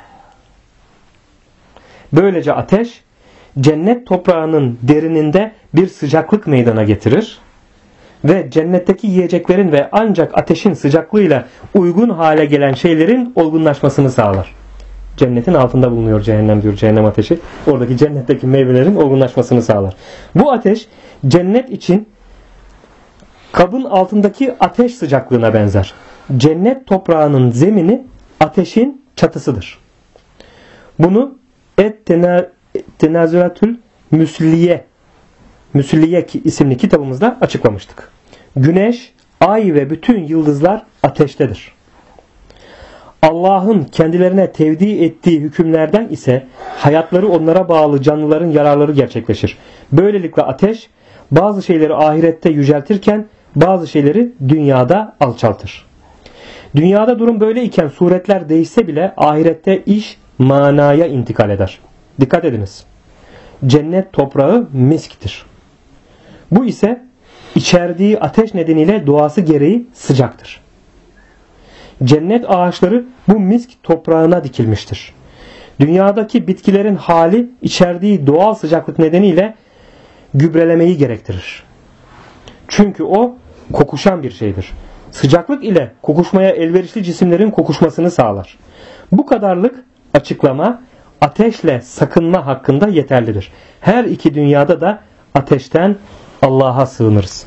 Böylece ateş cennet toprağının derininde bir sıcaklık meydana getirir ve cennetteki yiyeceklerin ve ancak ateşin sıcaklığıyla uygun hale gelen şeylerin olgunlaşmasını sağlar. Cennetin altında bulunuyor cehennem diyor, cehennem ateşi. Oradaki cennetteki meyvelerin olgunlaşmasını sağlar. Bu ateş cennet için kabın altındaki ateş sıcaklığına benzer. Cennet toprağının zemini ateşin çatısıdır. Bunu Et-Tenazüratül Müsliye isimli kitabımızda açıklamıştık. Güneş, ay ve bütün yıldızlar ateştedir. Allah'ın kendilerine tevdi ettiği hükümlerden ise hayatları onlara bağlı canlıların yararları gerçekleşir. Böylelikle ateş bazı şeyleri ahirette yüceltirken bazı şeyleri dünyada alçaltır. Dünyada durum böyle iken suretler değişse bile ahirette iş manaya intikal eder. Dikkat ediniz. Cennet toprağı misktir. Bu ise içerdiği ateş nedeniyle doğası gereği sıcaktır. Cennet ağaçları bu misk toprağına dikilmiştir. Dünyadaki bitkilerin hali içerdiği doğal sıcaklık nedeniyle gübrelemeyi gerektirir. Çünkü o kokuşan bir şeydir. Sıcaklık ile kokuşmaya elverişli cisimlerin kokuşmasını sağlar. Bu kadarlık açıklama ateşle sakınma hakkında yeterlidir. Her iki dünyada da ateşten Allah'a sığınırız.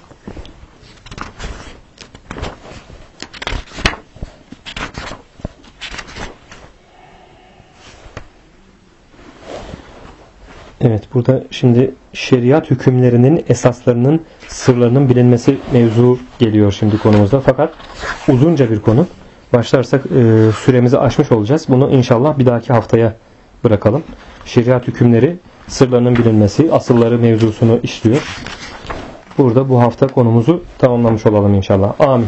Evet, burada şimdi şeriat hükümlerinin esaslarının, sırlarının bilinmesi mevzu geliyor şimdi konumuzda. Fakat uzunca bir konu. Başlarsak süremizi aşmış olacağız. Bunu inşallah bir dahaki haftaya bırakalım. Şeriat hükümleri, sırlarının bilinmesi, asılları mevzusunu işliyor. Burada bu hafta konumuzu tamamlamış olalım inşallah. Amin.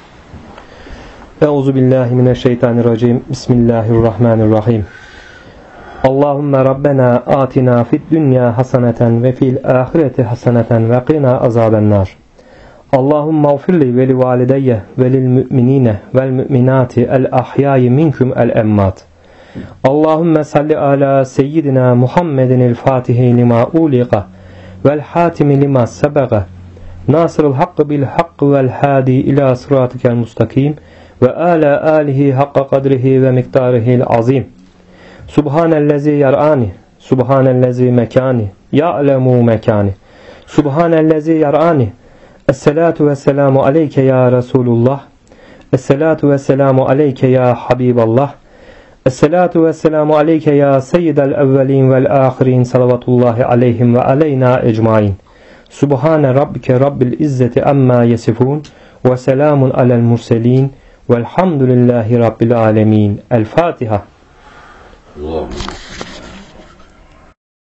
Euzubillahimineşşeytanirracim. Bismillahirrahmanirrahim. Allahümme Rabbena atina fid dünya haseneten ve fil ahireti haseneten ve qina azabennar. Allahümme mağfirli ve li valideyye ve lil müminine vel müminati el ahyayi minkum el emmat. Allahümme salli ala seyyidina Muhammedin el fatihi lima uliqa vel hatimi lima sebeqa nasırıl hakkı bil hakkı vel hadi ila sıratikel mustakim ve ala alihi hakka kadrihi ve miktarihil azim. Subhanellezi yar'ani, subhanellezi mekani, ya'lemu mekani, subhanellezi yar'ani. Esselatu vesselamu aleyke ya Resulullah, esselatu vesselamu aleyke ya Habiballah, esselatu vesselamu aleyke ya seyyidel evvelin vel ahirin, salavatullahi aleyhim ve aleyna ecmain. Subhane rabbike rabbil izzeti amma yesifun ve selamun alel murselin velhamdülillahi rabbil alemin. El Fatiha.